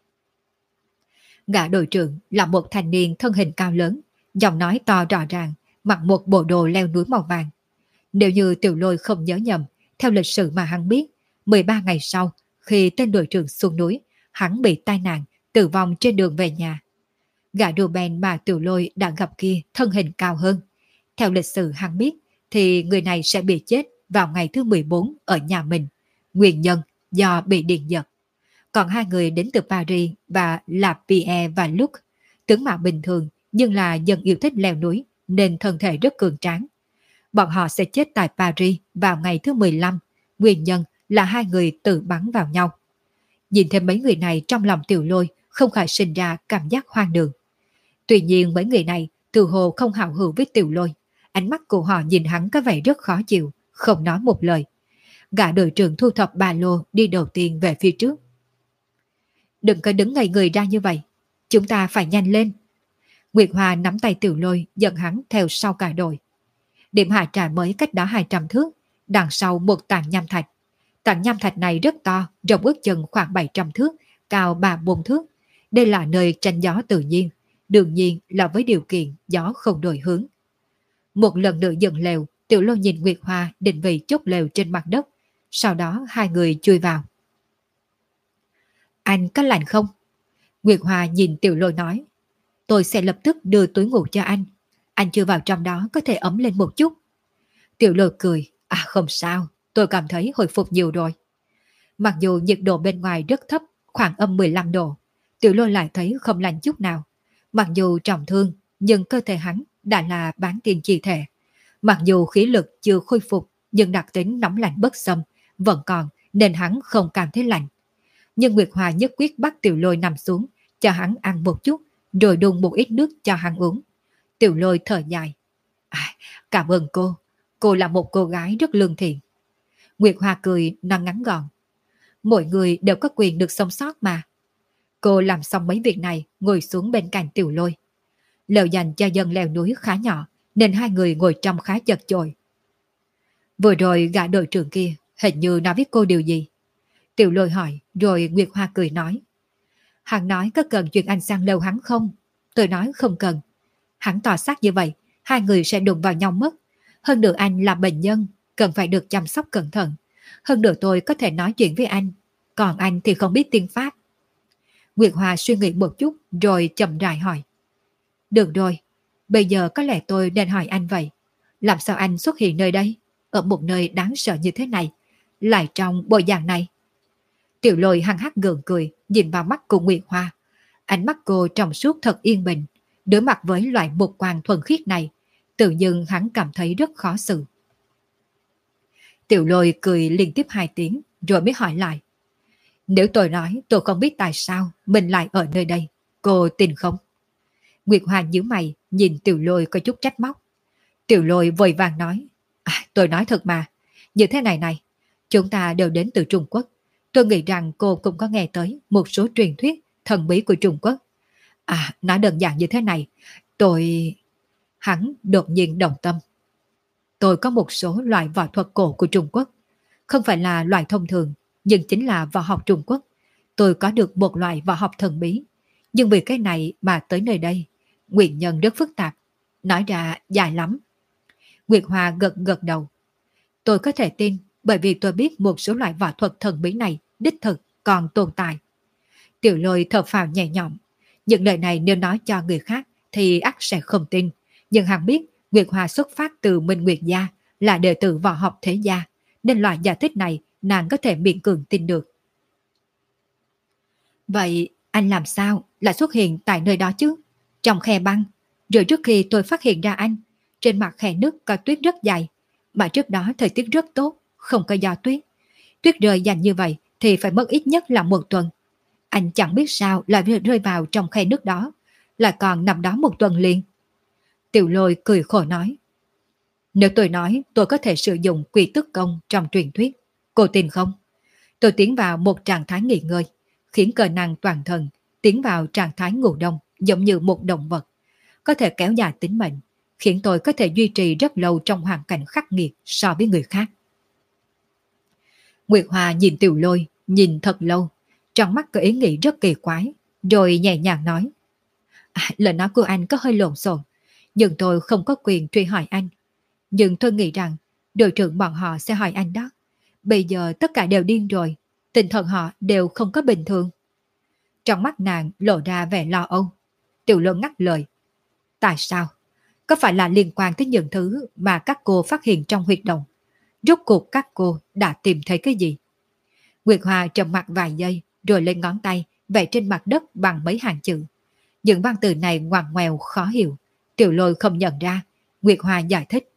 Gã đội trưởng là một thanh niên thân hình cao lớn, giọng nói to rõ ràng, mặc một bộ đồ leo núi màu vàng. Nếu như Tiểu Lôi không nhớ nhầm, theo lịch sử mà hắn biết, 13 ngày sau, khi tên đội trưởng xuống núi, hắn bị tai nạn, tử vong trên đường về nhà. Gã Ruben mà Tiểu Lôi đã gặp kia thân hình cao hơn. Theo lịch sử hắn biết, thì người này sẽ bị chết vào ngày thứ 14 ở nhà mình. Nguyên nhân do bị điện giật. Còn hai người đến từ Paris và là Pierre và Luc, tướng mạo bình thường nhưng là dân yêu thích leo núi nên thân thể rất cường tráng. Bọn họ sẽ chết tại Paris vào ngày thứ 15, nguyên nhân là hai người tự bắn vào nhau. Nhìn thêm mấy người này trong lòng Tiểu Lôi không khỏi sinh ra cảm giác hoang đường. Tuy nhiên mấy người này từ hồ không hào hữu với Tiểu Lôi, ánh mắt của họ nhìn hắn có vẻ rất khó chịu, không nói một lời. Gã đội trưởng thu thập ba lô đi đầu tiên về phía trước. Đừng có đứng ngây người ra như vậy, chúng ta phải nhanh lên. Nguyệt Hoa nắm tay Tiểu Lôi dẫn hắn theo sau cả đội. Điểm hạ trại mới cách đó 200 thước, đằng sau một tảng nham thạch. Tảng nham thạch này rất to, rộng ước chừng khoảng 700 thước, cao 3-4 thước. Đây là nơi tranh gió tự nhiên, đương nhiên là với điều kiện gió không đổi hướng. Một lần nữa dựng lều, Tiểu Lôi nhìn Nguyệt Hoa định vị chốt lều trên mặt đất, sau đó hai người chui vào. Anh có lạnh không? Nguyệt Hoa nhìn Tiểu Lôi nói. Tôi sẽ lập tức đưa túi ngủ cho anh. Anh chưa vào trong đó có thể ấm lên một chút. Tiểu Lôi cười. À không sao, tôi cảm thấy hồi phục nhiều rồi. Mặc dù nhiệt độ bên ngoài rất thấp, khoảng âm 15 độ, Tiểu Lôi lại thấy không lạnh chút nào. Mặc dù trọng thương, nhưng cơ thể hắn đã là bán tiên chi thể. Mặc dù khí lực chưa khôi phục, nhưng đặc tính nóng lạnh bất xâm vẫn còn nên hắn không cảm thấy lạnh. Nhưng Nguyệt Hoa nhất quyết bắt Tiểu Lôi nằm xuống, cho hắn ăn một chút, rồi đun một ít nước cho hắn uống. Tiểu Lôi thở dài. À, cảm ơn cô là một cô gái rất lương thiện. Nguyệt Hoa cười nói ngắn gọn. Mỗi người đều có quyền được sống sót mà. Cô làm xong mấy việc này, ngồi xuống bên cạnh Tiểu Lôi. Lều dành cho dân leo núi khá nhỏ, nên hai người ngồi trong khá chật chội. Vừa rồi gã đội trưởng kia hình như nói với cô điều gì? Tiểu Lôi hỏi, rồi Nguyệt Hoa cười nói. Hắn nói có cần chuyện anh sang lều hắn không? Tôi nói không cần. Hắn tỏ xác như vậy, hai người sẽ đụng vào nhau mất. Hơn nữa anh là bệnh nhân, cần phải được chăm sóc cẩn thận. Hơn nữa tôi có thể nói chuyện với anh, còn anh thì không biết tiếng Pháp. Nguyệt Hoa suy nghĩ một chút rồi chậm rãi hỏi. Được rồi, bây giờ có lẽ tôi nên hỏi anh vậy. Làm sao anh xuất hiện nơi đây, ở một nơi đáng sợ như thế này, lại trong bộ dạng này? Tiểu Lôi hăng hắc gượng cười, nhìn vào mắt của Nguyệt Hoa. Ánh mắt cô trong suốt thật yên bình, đối mặt với loại mục quang thuần khiết này, tự dưng hắn cảm thấy rất khó xử. Tiểu Lôi cười liên tiếp 2 tiếng, rồi mới hỏi lại. Nếu tôi nói tôi không biết tại sao mình lại ở nơi đây, cô tin không? Nguyệt Hoa nhíu mày, nhìn Tiểu Lôi có chút trách móc. Tiểu Lôi vội vàng nói. À, tôi nói thật mà, như thế này, chúng ta đều đến từ Trung Quốc. Tôi nghĩ rằng cô cũng có nghe tới một số truyền thuyết thần bí của Trung Quốc. À, nói đơn giản như thế này, Hắn đột nhiên động tâm. Tôi có một số loại võ thuật cổ của Trung Quốc. Không phải là loại thông thường, nhưng chính là võ học Trung Quốc. Tôi có được một loại võ học thần bí. Nhưng vì cái này mà tới nơi đây, nguyên nhân rất phức tạp. Nói ra dài lắm. Nguyệt Hoa gật gật đầu. Tôi có thể tin bởi vì tôi biết một số loại võ thuật thần bí này đích thực còn tồn tại. Tiểu Lôi thở phào nhẹ nhõm. Những lời này nếu nói cho người khác thì ắt sẽ không tin. Nhưng hắn biết Nguyệt Hoa xuất phát từ Minh Nguyệt gia, là đệ tử võ học thế gia, nên loại giả thích này nàng có thể miễn cường tin được. Vậy anh làm sao lại xuất hiện tại nơi đó chứ? Trong khe băng, rồi trước khi tôi phát hiện ra anh, trên mặt khe nước có tuyết rất dày, mà trước đó thời tiết rất tốt, không có gió tuyết. Tuyết rơi dày như vậy thì phải mất ít nhất là 1 tuần. Anh chẳng biết sao lại rơi vào trong khe nước đó, lại còn nằm đó 1 tuần liền. Tiểu Lôi cười khổ nói. Nếu tôi nói tôi có thể sử dụng quy tức công trong truyền thuyết, cô tin không? Tôi tiến vào một trạng thái nghỉ ngơi, khiến cơ năng toàn thân tiến vào trạng thái ngủ đông giống như một động vật, có thể kéo dài tính mệnh, khiến tôi có thể duy trì rất lâu trong hoàn cảnh khắc nghiệt so với người khác. Nguyệt Hoa nhìn Tiểu Lôi, nhìn thật lâu, trong mắt có ý nghĩ rất kỳ quái, rồi nhẹ nhàng nói. Lời nói của anh có hơi lộn xộn, nhưng tôi không có quyền truy hỏi anh. Nhưng tôi nghĩ rằng đội trưởng bọn họ sẽ hỏi anh đó. Bây giờ tất cả đều điên rồi, tinh thần họ đều không có bình thường. Trong mắt nàng lộ ra vẻ lo âu. Tiểu Lôi ngắt lời. Tại sao? Có phải là liên quan tới những thứ mà các cô phát hiện trong huyệt động? Rốt cuộc các cô đã tìm thấy cái gì? Nguyệt Hoa trầm mặt vài giây rồi lên ngón tay vẽ trên mặt đất bằng mấy hàng chữ. Những văn từ này ngoằn ngoèo khó hiểu. Tiểu Lôi không nhận ra. Nguyệt Hoa giải thích.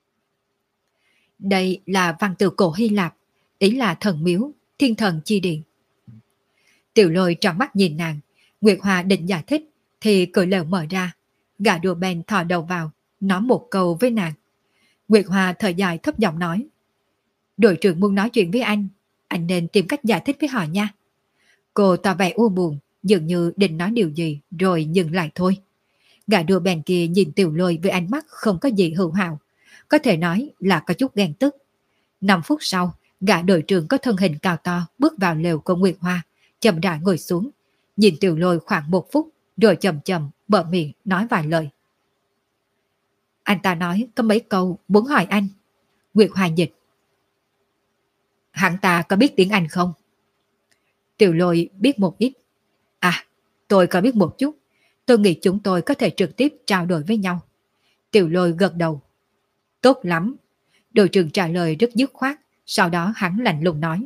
Đây là văn từ cổ Hy Lạp, ý là thần miếu, thiên thần chi điện. Tiểu Lôi tròn mắt nhìn nàng. Nguyệt Hoa định giải thích thì cửa lều mở ra. Gã đùa bèn thò đầu vào, nói một câu với nàng. Nguyệt Hoa thở dài thấp giọng nói. Đội trưởng muốn nói chuyện với anh nên tìm cách giải thích với họ nha. Cô tỏ vẻ u buồn, dường như định nói điều gì rồi dừng lại thôi. Gã đùa bèn kia nhìn Tiểu Lôi với ánh mắt không có gì hữu hảo, có thể nói là có chút ghen tức. 5 phút sau, gã đội trưởng có thân hình cao to bước vào lều của Nguyệt Hoa, chậm rãi ngồi xuống, nhìn Tiểu Lôi khoảng 1 phút, rồi chậm chậm mở miệng nói vài lời. Anh ta nói có mấy câu muốn hỏi anh. Nguyệt Hoa dịch. Hắn ta có biết tiếng Anh không? Tiểu Lôi biết một ít. À, tôi có biết một chút. Tôi nghĩ chúng tôi có thể trực tiếp trao đổi với nhau. Tiểu Lôi gật đầu. Tốt lắm. Đội trưởng trả lời rất dứt khoát, sau đó hắn lạnh lùng nói.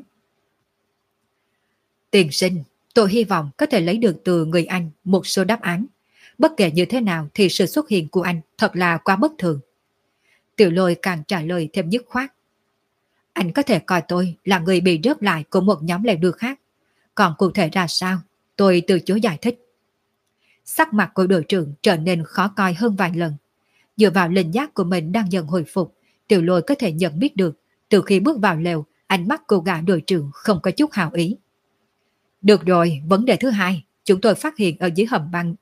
Tiên sinh, tôi hy vọng có thể lấy được từ người anh một số đáp án. Bất kể như thế nào thì sự xuất hiện của anh thật là quá bất thường. Tiểu Lôi càng trả lời thêm dứt khoát. Anh có thể coi tôi là người bị rớt lại của một nhóm lèo đưa khác. Còn cụ thể ra sao, tôi từ chối giải thích. Sắc mặt của đội trưởng trở nên khó coi hơn vài lần. Dựa vào linh giác của mình đang dần hồi phục, Tiểu Lôi có thể nhận biết được từ khi bước vào lều, ánh mắt của gã đội trưởng không có chút hào ý. Được rồi, vấn đề thứ hai, chúng tôi phát hiện ở dưới hầm băng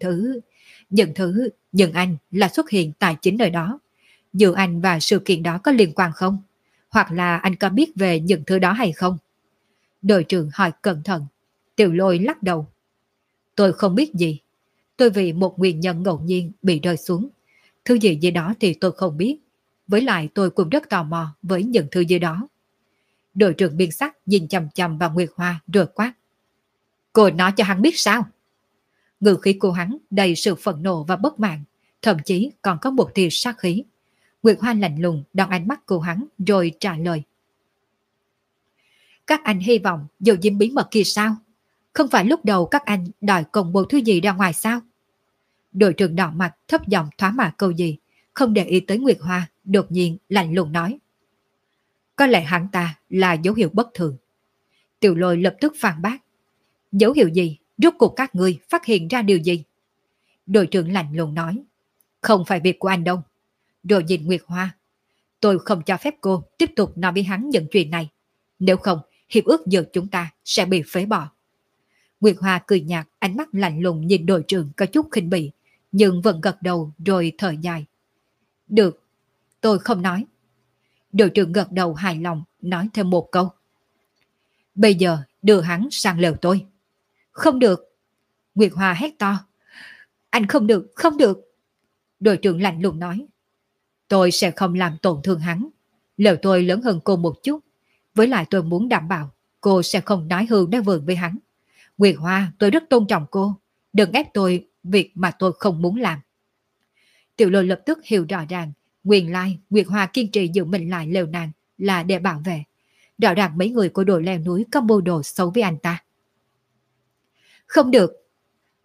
những anh là xuất hiện tại chính nơi đó. Giữa anh và sự kiện đó có liên quan không? Hoặc là anh có biết về những thứ đó hay không? Đội trưởng hỏi cẩn thận. Tiểu Lôi lắc đầu. Tôi không biết gì. Tôi vì một nguyên nhân ngẫu nhiên bị rơi xuống. Thứ gì dưới đó thì tôi không biết. Với lại tôi cũng rất tò mò với những thứ dưới đó. Đội trưởng biên sắc nhìn chằm chằm vào Nguyệt Hoa rồi quát. Cô nói cho hắn biết sao? Ngữ khí của hắn đầy sự phẫn nộ và bất mãn, thậm chí còn có một tia sát khí. Nguyệt Hoa lạnh lùng đón ánh mắt của hắn rồi trả lời. Các anh hy vọng giữ giếm bí mật kia sao? Không phải lúc đầu các anh đòi công bố thứ gì ra ngoài sao? Đội trưởng đỏ mặt thấp giọng thoá mạ câu gì, không để ý tới Nguyệt Hoa, đột nhiên lạnh lùng nói. Có lẽ hắn ta là dấu hiệu bất thường. Tiểu Lôi lập tức phản bác. Dấu hiệu gì? Rốt cuộc các ngươi phát hiện ra điều gì? Đội trưởng lạnh lùng nói. Không phải việc của anh đâu. Rồi nhìn Nguyệt Hoa. Tôi không cho phép cô tiếp tục nói với hắn những chuyện này. Nếu không, hiệp ước giữa chúng ta sẽ bị phế bỏ. Nguyệt Hoa cười nhạt, ánh mắt lạnh lùng nhìn đội trưởng có chút khinh bỉ, nhưng vẫn gật đầu rồi thở dài. Được, tôi không nói. Đội trưởng gật đầu hài lòng, nói thêm một câu. Bây giờ đưa hắn sang lều tôi. Không được. Nguyệt Hoa hét to. Anh không được, không được. Đội trưởng lạnh lùng nói. Tôi sẽ không làm tổn thương hắn. Lều tôi lớn hơn cô một chút. Với lại tôi muốn đảm bảo cô sẽ không nói hư nói vượng với hắn. Nguyệt Hoa, tôi rất tôn trọng cô. Đừng ép tôi việc mà tôi không muốn làm. Tiểu Lôi lập tức hiểu rõ ràng. Nguyên lai Nguyệt Hoa kiên trì giữ mình lại lều nàng là để bảo vệ. Rõ ràng mấy người của đội leo núi có mưu đồ xấu với anh ta. Không được.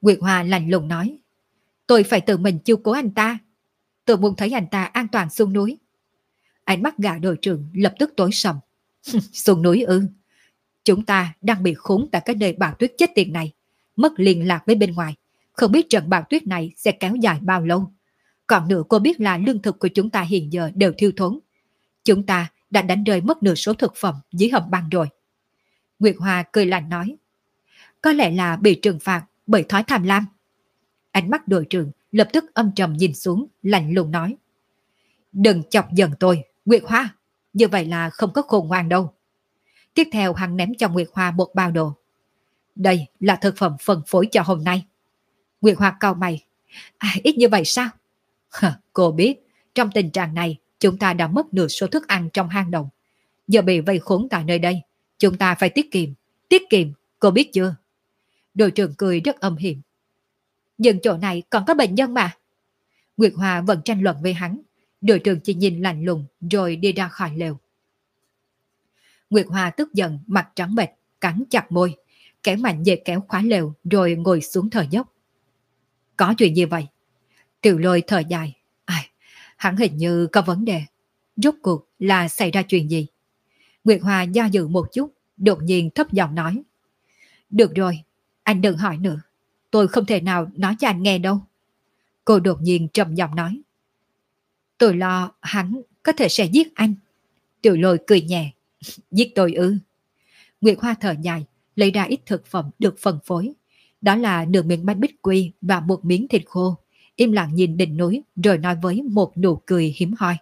Nguyệt Hoa lạnh lùng nói, tôi phải tự mình chiếu cố anh ta. Tôi muốn thấy anh ta an toàn xuống núi. Ánh mắt gã đội trưởng lập tức tối sầm. Xuống núi ư? Chúng ta đang bị khốn tại cái nơi bão tuyết chết tiệt này, mất liên lạc với bên ngoài. Không biết trận bão tuyết này sẽ kéo dài bao lâu. Còn nữa cô biết là lương thực của chúng ta hiện giờ đều thiếu thốn. Chúng ta đã đánh rơi mất nửa số thực phẩm dưới hầm băng rồi. Nguyệt Hoa cười lạnh nói, có lẽ là bị trừng phạt bởi thói tham lam. Ánh mắt đội trưởng lập tức âm trầm nhìn xuống, lạnh lùng nói, đừng chọc giận tôi, Nguyệt Hoa, như vậy là không có khôn ngoan đâu. Tiếp theo hắn ném cho Nguyệt Hoa một bao đồ. Đây là thực phẩm phân phối cho hôm nay. Nguyệt Hoa cau mày, ít như vậy sao? Cô biết, trong tình trạng này, chúng ta đã mất nửa số thức ăn trong hang động. Giờ bị vây khốn tại nơi đây, chúng ta phải tiết kiệm, cô biết chưa? Đội trưởng cười rất âm hiểm. Nhưng chỗ này còn có bệnh nhân mà. Nguyệt Hoa vẫn tranh luận với hắn, đội trưởng chỉ nhìn lạnh lùng rồi đi ra khỏi lều. Nguyệt Hoa tức giận, mặt trắng bệch, cắn chặt môi, kéo mạnh dây kéo khóa lều rồi ngồi xuống thở dốc. Có chuyện gì vậy? Tiểu Lôi thở dài. Hắn hình như có vấn đề. Rốt cuộc là xảy ra chuyện gì? Nguyệt Hoa do dự một chút, đột nhiên thấp giọng nói. Được rồi, anh đừng hỏi nữa. Tôi không thể nào nói cho anh nghe đâu. Cô đột nhiên trầm giọng nói. Tôi lo hắn có thể sẽ giết anh. Tiểu Lôi cười nhẹ. Giết tôi ư? Nguyệt Hoa thở dài, lấy ra ít thực phẩm được phân phối. Đó là nửa miếng bánh bích quy và một miếng thịt khô. Im lặng nhìn đỉnh núi rồi nói với một nụ cười hiếm hoi.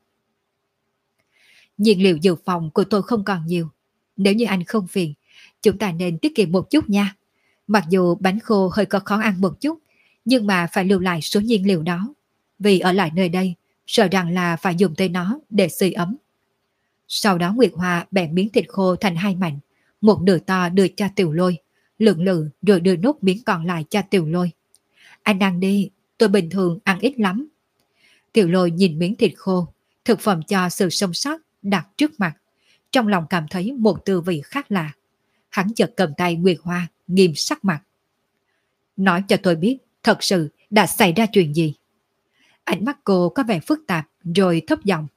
Nhiên liệu dự phòng của tôi không còn nhiều. Nếu như anh không phiền, chúng ta nên tiết kiệm một chút nha. Mặc dù bánh khô hơi có khó ăn một chút, nhưng mà phải lưu lại số nhiên liệu đó. Vì ở lại nơi đây, sợ rằng là phải dùng tới nó để sưởi ấm. Sau đó Nguyệt Hoa bẻ miếng thịt khô thành hai mảnh, một nửa to đưa cho Tiểu Lôi, lượng lự rồi đưa nốt miếng còn lại cho Tiểu Lôi. Anh ăn đi, tôi bình thường ăn ít lắm. Tiểu Lôi nhìn miếng thịt khô, thực phẩm cho sự sống sót đặt trước mặt, trong lòng cảm thấy một tư vị khác lạ. Hắn chợt cầm tay Nguyệt Hoa, nghiêm sắc mặt. Nói cho tôi biết, thật sự đã xảy ra chuyện gì? Ánh mắt cô có vẻ phức tạp, rồi thấp giọng.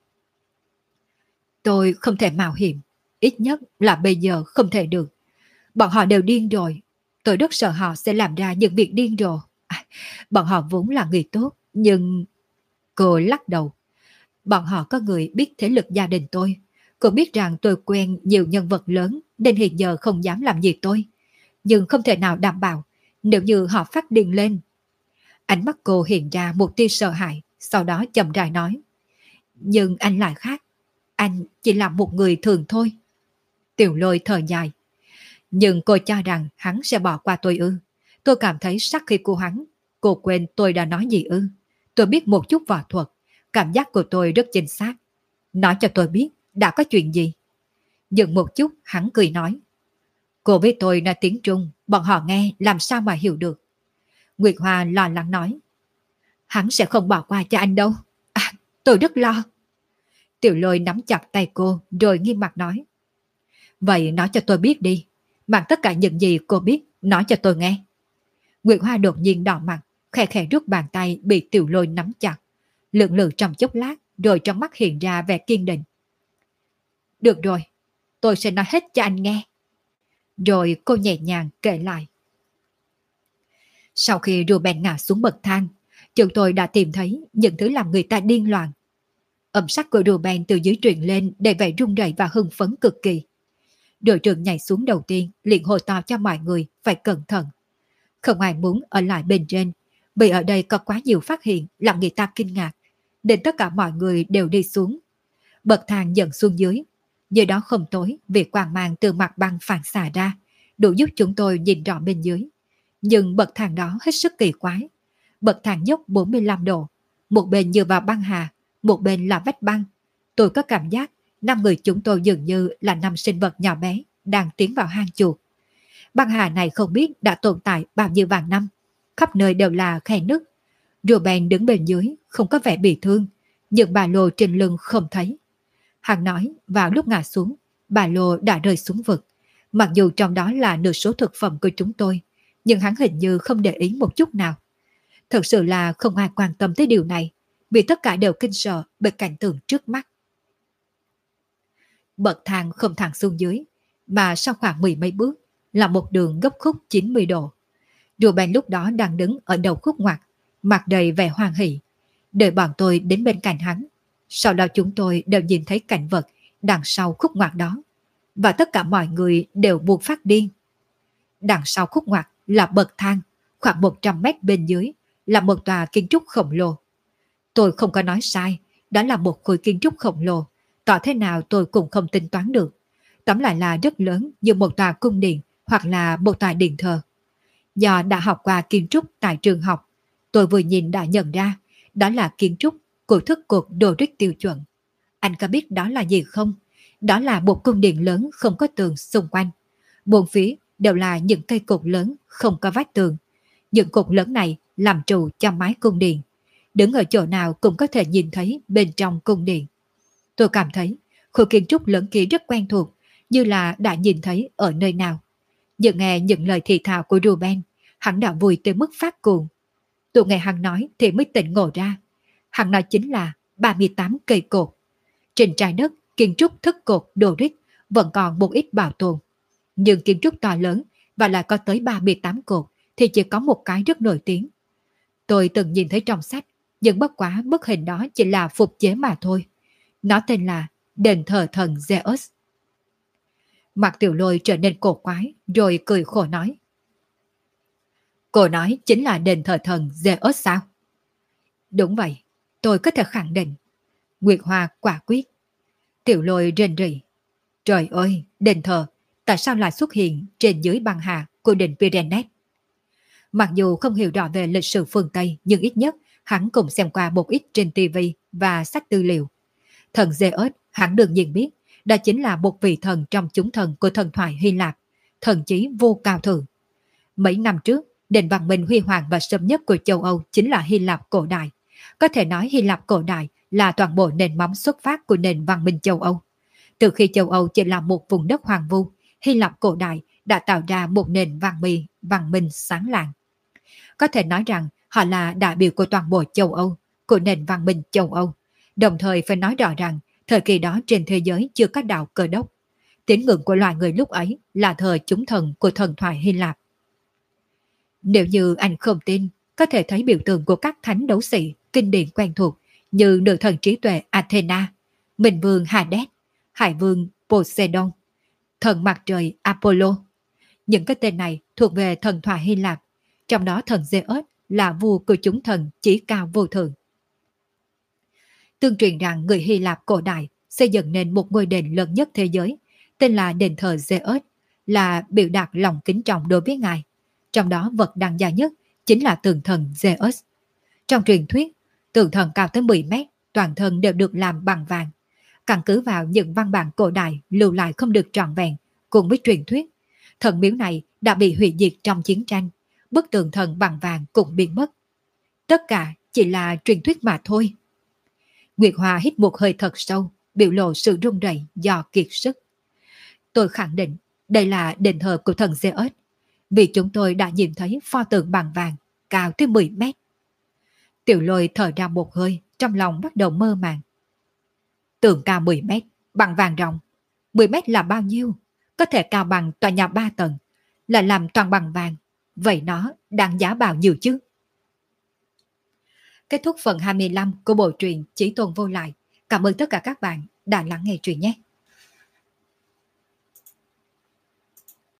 Tôi không thể mạo hiểm, ít nhất là bây giờ không thể được. Bọn họ đều điên rồi, tôi rất sợ họ sẽ làm ra những việc điên rồ. Bọn họ vốn là người tốt, nhưng... Cô lắc đầu. Bọn họ có người biết thế lực gia đình tôi. Cô biết rằng tôi quen nhiều nhân vật lớn nên hiện giờ không dám làm gì tôi. Nhưng không thể nào đảm bảo nếu như họ phát điên lên. Ánh mắt cô hiện ra một tia sợ hãi, sau đó chậm rãi nói. Nhưng anh lại khác. Anh chỉ là một người thường thôi. Tiểu Lôi thở dài. Nhưng cô cho rằng hắn sẽ bỏ qua tôi ư? Tôi cảm thấy sắc khi của hắn. Cô quên tôi đã nói gì ư? Tôi biết một chút võ thuật. Cảm giác của tôi rất chính xác. Nói cho tôi biết đã có chuyện gì. Dừng một chút hắn cười nói. Cô với tôi nói tiếng Trung, bọn họ nghe làm sao mà hiểu được. Nguyệt Hoa lo lắng nói. Hắn sẽ không bỏ qua cho anh đâu. Tôi rất lo. Tiểu Lôi nắm chặt tay cô rồi nghiêm mặt nói. Vậy nói cho tôi biết đi. Mang tất cả những gì cô biết nói cho tôi nghe. Nguyệt Hoa đột nhiên đỏ mặt, khẽ khẽ rút bàn tay bị Tiểu Lôi nắm chặt. Lưỡng lự trong chốc lát rồi trong mắt hiện ra vẻ kiên định. Được rồi, tôi sẽ nói hết cho anh nghe. Rồi cô nhẹ nhàng kể lại. Sau khi Ruben ngã xuống bậc thang, chúng tôi đã tìm thấy những thứ làm người ta điên loạn. Âm sắc của Ruben từ dưới truyền lên đầy vẻ rung rẩy và hưng phấn cực kỳ. Đội trưởng nhảy xuống đầu tiên liền hô to cho mọi người phải cẩn thận. Không ai muốn ở lại bên trên, vì ở đây có quá nhiều phát hiện làm người ta kinh ngạc, nên tất cả mọi người đều đi xuống. Bậc thang dần xuống dưới đó không tối vì quang mang từ mặt băng phản xạ ra, đủ giúp chúng tôi nhìn rõ bên dưới. Nhưng bậc thang đó hết sức kỳ quái. Bậc thang dốc 45 độ, một bên như vào băng hà, một bên là vách băng. Tôi có cảm giác 5 người chúng tôi dường như là 5 sinh vật nhỏ bé đang tiến vào hang chuột. Băng hà này không biết đã tồn tại bao nhiêu vạn năm, khắp nơi đều là khe nứt. Ruben đứng bên dưới không có vẻ bị thương, nhưng ba lô trên lưng không thấy. Hắn nói vào lúc ngã xuống, ba lô đã rơi xuống vực. Mặc dù trong đó là nửa số thực phẩm của chúng tôi, nhưng hắn hình như không để ý một chút nào. Thật sự là không ai quan tâm tới điều này, vì tất cả đều kinh sợ bởi cảnh tượng trước mắt. Bậc thang không thẳng xuống dưới, mà sau khoảng mười mấy bước là một đường gấp khúc 90 độ. Ruben lúc đó đang đứng ở đầu khúc ngoặt, mặt đầy vẻ hoan hỷ, đợi bọn tôi đến bên cạnh hắn. Sau đó chúng tôi đều nhìn thấy cảnh vật đằng sau khúc ngoặt đó, và tất cả mọi người đều buộc phát điên. Đằng sau khúc ngoặt là bậc thang, khoảng 100 mét bên dưới là một tòa kiến trúc khổng lồ. Tôi không có nói sai, đó là một khối kiến trúc khổng lồ, tỏ thế nào tôi cũng không tính toán được. Tóm lại là rất lớn, như một tòa cung điện hoặc là một tòa điện thờ. Do đã học qua kiến trúc tại trường học, tôi vừa nhìn đã nhận ra đó là kiến trúc của thức cột Doric tiêu chuẩn. Anh có biết đó là gì không? Đó là một cung điện lớn không có tường xung quanh. Bốn phía đều là những cây cột lớn không có vách tường. Những cột lớn này làm trụ cho mái cung điện. Đứng ở chỗ nào cũng có thể nhìn thấy bên trong cung điện. Tôi cảm thấy khối kiến trúc lớn kia rất quen thuộc, như là đã nhìn thấy ở nơi nào. Giờ nghe những lời thì thào của Ruben, hắn đã vui tới mức phát cuồng. Tôi nghe hắn nói thì mới tỉnh ngộ ra. Hắn nói chính là 38 cây cột. Trên trái đất, kiến trúc thức cột Doric vẫn còn một ít bảo tồn. Nhưng kiến trúc to lớn và lại có tới 38 cột thì chỉ có một cái rất nổi tiếng. Tôi từng nhìn thấy trong sách, nhưng bất quá bức hình đó chỉ là phục chế mà thôi. Nó tên là đền thờ thần Zeus. Mặt Tiểu Lôi trở nên cổ quái, rồi cười khổ nói. Cô nói chính là đền thờ thần Zeus sao? Đúng vậy, tôi có thể khẳng định. Nguyệt Hoa quả quyết. Tiểu Lôi rên rỉ. Trời ơi, đền thờ, tại sao lại xuất hiện trên dưới băng hà của đền Pyrenees? Mặc dù không hiểu rõ về lịch sử phương Tây, nhưng ít nhất hắn cũng xem qua một ít trên TV và sách tư liệu. Thần Zeus, hắn đương nhiên biết, đó chính là một vị thần trong chúng thần của thần thoại Hy Lạp, thần chí vô cao thượng. Mấy năm trước, nền văn minh huy hoàng và sớm nhất của châu Âu chính là Hy Lạp cổ đại. Có thể nói Hy Lạp cổ đại là toàn bộ nền móng xuất phát của nền văn minh châu Âu. Từ khi châu Âu chỉ là một vùng đất hoang vu, Hy Lạp cổ đại đã tạo ra một nền văn minh sáng lạng. Có thể nói rằng họ là đại biểu của toàn bộ châu Âu, của nền văn minh châu Âu. Đồng thời phải nói rõ rằng thời kỳ đó trên thế giới chưa có đạo Cơ Đốc. Tín ngưỡng của loài người lúc ấy là thờ chúng thần của thần thoại Hy Lạp. Nếu như anh không tin, có thể thấy biểu tượng của các thánh đấu sĩ kinh điển quen thuộc như nữ thần trí tuệ Athena, Minh vương Hades, Hải vương Poseidon, thần mặt trời Apollo. Những cái tên này thuộc về thần thoại Hy Lạp, trong đó thần Zeus là vua của chúng thần chí cao vô thượng. Tương truyền rằng người Hy Lạp cổ đại xây dựng nên một ngôi đền lớn nhất thế giới, tên là đền thờ Zeus, là biểu đạt lòng kính trọng đối với ngài. Trong đó vật đăng giá nhất chính là tượng thần Zeus. Trong truyền thuyết, tượng thần cao tới 10 mét, toàn thân đều được làm bằng vàng. Căn cứ vào những văn bản cổ đại lưu lại không được trọn vẹn, cùng với truyền thuyết, thần miếu này đã bị hủy diệt trong chiến tranh, bức tượng thần bằng vàng cũng biến mất. Tất cả chỉ là truyền thuyết mà thôi. Nguyệt Hoa hít một hơi thật sâu, biểu lộ sự run rẩy do kiệt sức. Tôi khẳng định đây là đền thờ của thần Zeus, vì chúng tôi đã nhìn thấy pho tượng bằng vàng cao tới 10 mét. Tiểu Lôi thở ra một hơi, trong lòng bắt đầu mơ màng. Tượng cao 10 mét, bằng vàng ròng. 10 mét là bao nhiêu? Có thể cao bằng tòa nhà 3 tầng, là làm toàn bằng vàng. Vậy nó đáng giá bao nhiêu chứ? Kết thúc phần 25 của bộ truyện Chí Tôn Vô Lại. Cảm ơn tất cả các bạn đã lắng nghe truyện nhé.